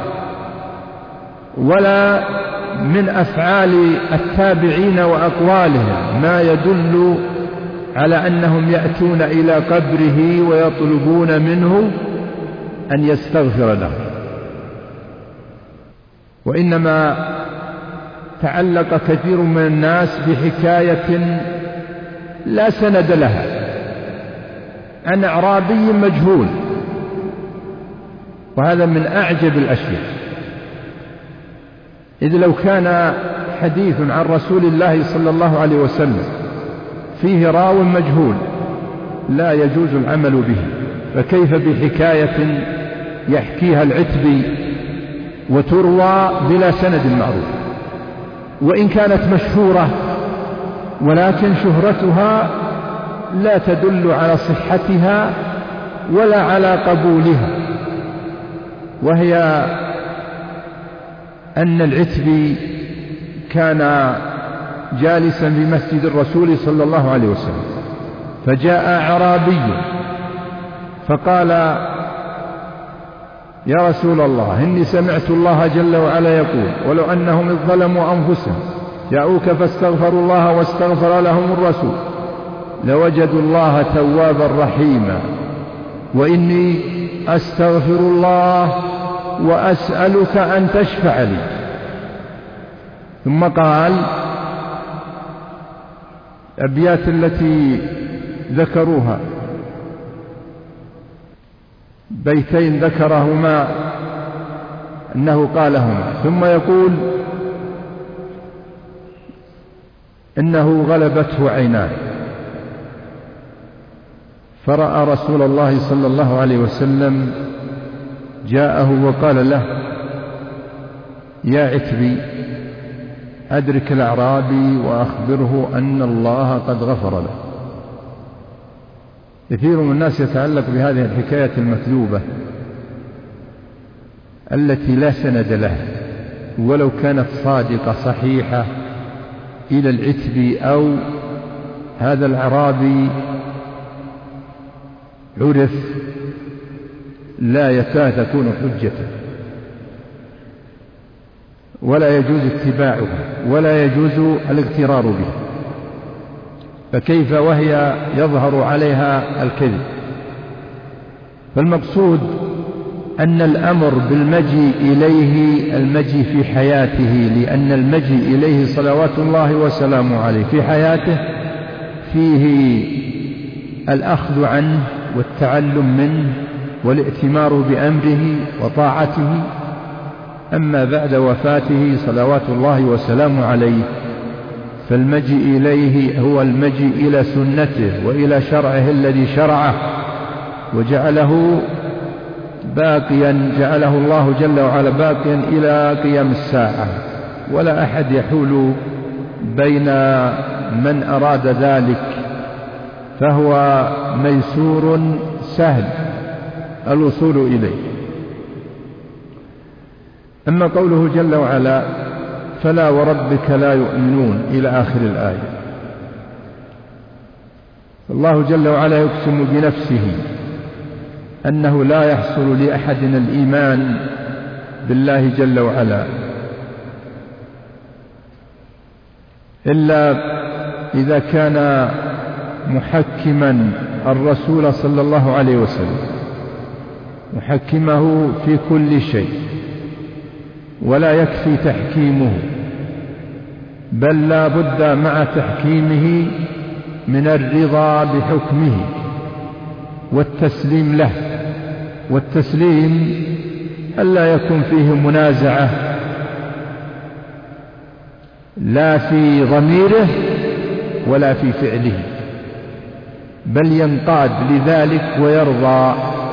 ولا من أفعال التابعين وأقوالهم ما يدل على أنهم يأتون إلى قبره ويطلبون منه أن يستغفر لهم، وإنما تعلق كثير من الناس بحكاية لا سند لها عن أعرابي مجهول، وهذا من أعجب الأشياء. إذ لو كان حديث عن رسول الله صلى الله عليه وسلم فيه راو مجهول لا يجوز العمل به، فكيف بحكاية يحكيها العتبي وتروى بلا سند معروف، وإن كانت مشهورة ولكن شهرتها لا تدل على صحتها ولا على قبولها، وهي أن العتبي كان جالسا في مسجد الرسول صلى الله عليه وسلم، فجاء أعرابي فقال: يا رسول الله، إني سمعت الله جل وعلا يقول: ولو أنهم إذ ظلموا أنفسهم جاءوك فاستغفروا الله واستغفر لهم الرسول لوجدوا الله توابا رحيما، وإني أستغفر الله وأسألك أن تشفع لي. ثم قال أبيات التي ذكروها، بيتين ذكرهما أنه قالهما، ثم يقول إنه غلبته عيناه فرأى رسول الله صلى الله عليه وسلم جاءه وقال له: يا عتبي، أدرك الأعرابي وأخبره أن الله قد غفر له. كثير من الناس يتعلق بهذه الحكاية المكذوبة التي لا سند لها، ولو كانت صادقة صحيحة إلى العتبي أو هذا الأعرابي عرف لا يكاد تكون حجة، ولا يجوز اتباعه ولا يجوز الاغترار به، فكيف وهي يظهر عليها الكذب؟ فالمقصود أن الأمر بالمجيء إليه المجيء في حياته، لأن المجيء إليه صلوات الله وسلامه عليه في حياته فيه الأخذ عنه والتعلم منه والائتمار بأمره وطاعته. أما بعد وفاته صلوات الله وسلامه عليه فالمجيء إليه هو المجيء إلى سنته وإلى شرعه الذي شرعه وجعله باقيا، جعله الله جل وعلا باقيا إلى قيام الساعة، ولا أحد يحول بين من أراد ذلك، فهو ميسور سهل الوصول إليه. أما قوله جل وعلا: فلا وربك لا يؤمنون إلى آخر الآية، الله جل وعلا يقسم بنفسه أنه لا يحصل لأحد الإيمان بالله جل وعلا إلا إذا كان محكما الرسول صلى الله عليه وسلم، محكمه في كل شيء، ولا يكفي تحكيمه، بل لا بد مع تحكيمه من الرضا بحكمه والتسليم له، والتسليم ألا يكون فيه منازعة لا في ضميره ولا في فعله، بل ينقاد لذلك ويرضى.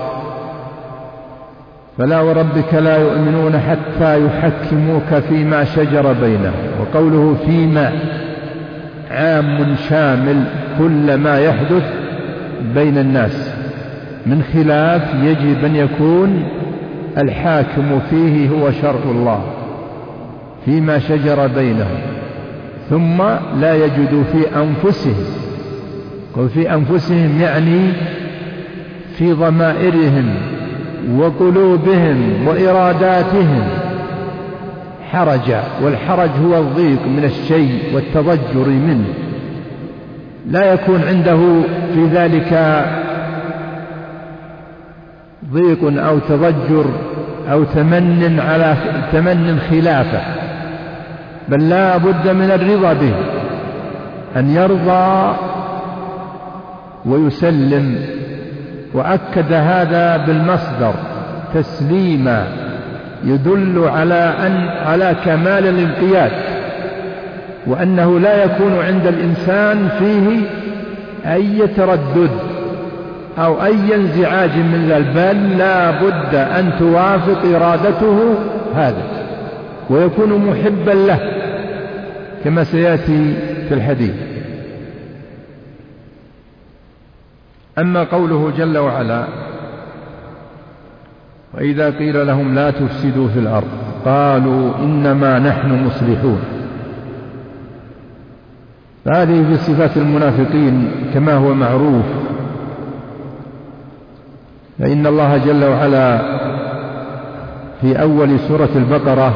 فلا وربك لا يؤمنون حتى يحكموك فيما شجر بينهم، وقوله فيما عام شامل كل ما يحدث بين الناس من خلاف يجب أن يكون الحاكم فيه هو شرع الله فيما شجر بينهم، ثم لا يجدوا في أنفسهم، وفي أنفسهم يعني في ضمائرهم وقلوبهم وإراداتهم حرجا، والحرج هو الضيق من الشيء والتضجر منه، لا يكون عنده في ذلك ضيق أو تضجر أو تمن خلافه، بل لا بد من الرضا به، أن يرضى ويسلم. وأكد هذا بالمصدر تسليما يدل على كمال الانقياد، وأنه لا يكون عند الإنسان فيه أي تردد أو أي انزعاج من ذلك، بل لا بد أن توافق إرادته هذا ويكون محبا له كما سيأتي في الحديث. أما قوله جل وعلا: وإذا قيل لهم لا تفسدوا في الأرض قالوا إنما نحن مصلحون، فهذه في صفات المنافقين كما هو معروف. فإن الله جل وعلا في أول سورة البقرة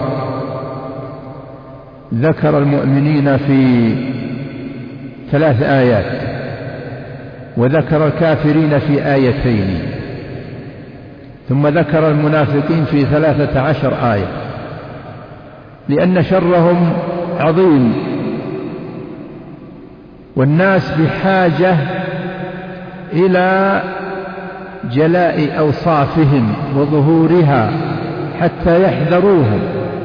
ذكر المؤمنين في 3 آيات، وذكر الكافرين في 2 ثم ذكر المنافقين في 13 آية، لأن شرهم عظيم، والناس بحاجة إلى جلاء أوصافهم وظهورها حتى يحذروهم.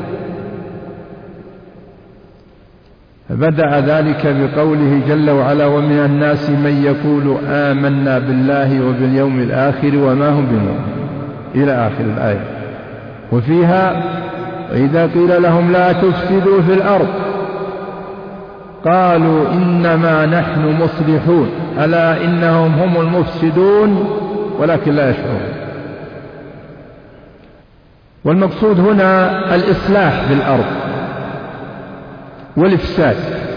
فبدأ ذلك بقوله جل وعلا: ومن الناس من يقول آمنا بالله وباليوم الآخر وما هم بمؤمنين، إلى آخر الآية. وفيها: وإذا قيل لهم لا تفسدوا في الأرض قالوا إنما نحن مصلحون ألا إنهم هم المفسدون ولكن لا يشعرون. والمقصود هنا الإصلاح بالأرض والإفساد.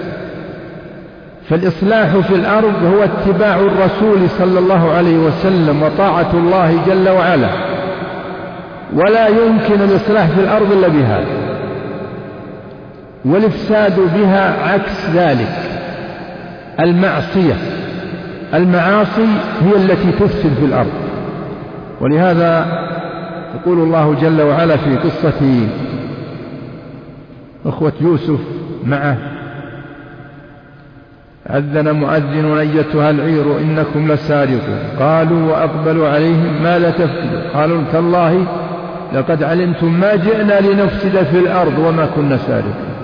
فالإصلاح في الأرض هو اتباع الرسول صلى الله عليه وسلم وطاعة الله جل وعلا، ولا يمكن الإصلاح في الأرض إلا بهذا. والإفساد بها عكس ذلك، المعاصي هي التي تفسد في الأرض. ولهذا يقول الله جل وعلا في قصة أخوة يوسف معه: أذن مؤذن أيتها العير إنكم لسارقون، قالوا وأقبلوا عليهم ماذا تفقدون، قالوا تالله لقد علمتم ما جئنا لنفسد في الأرض وما كنا سارقين.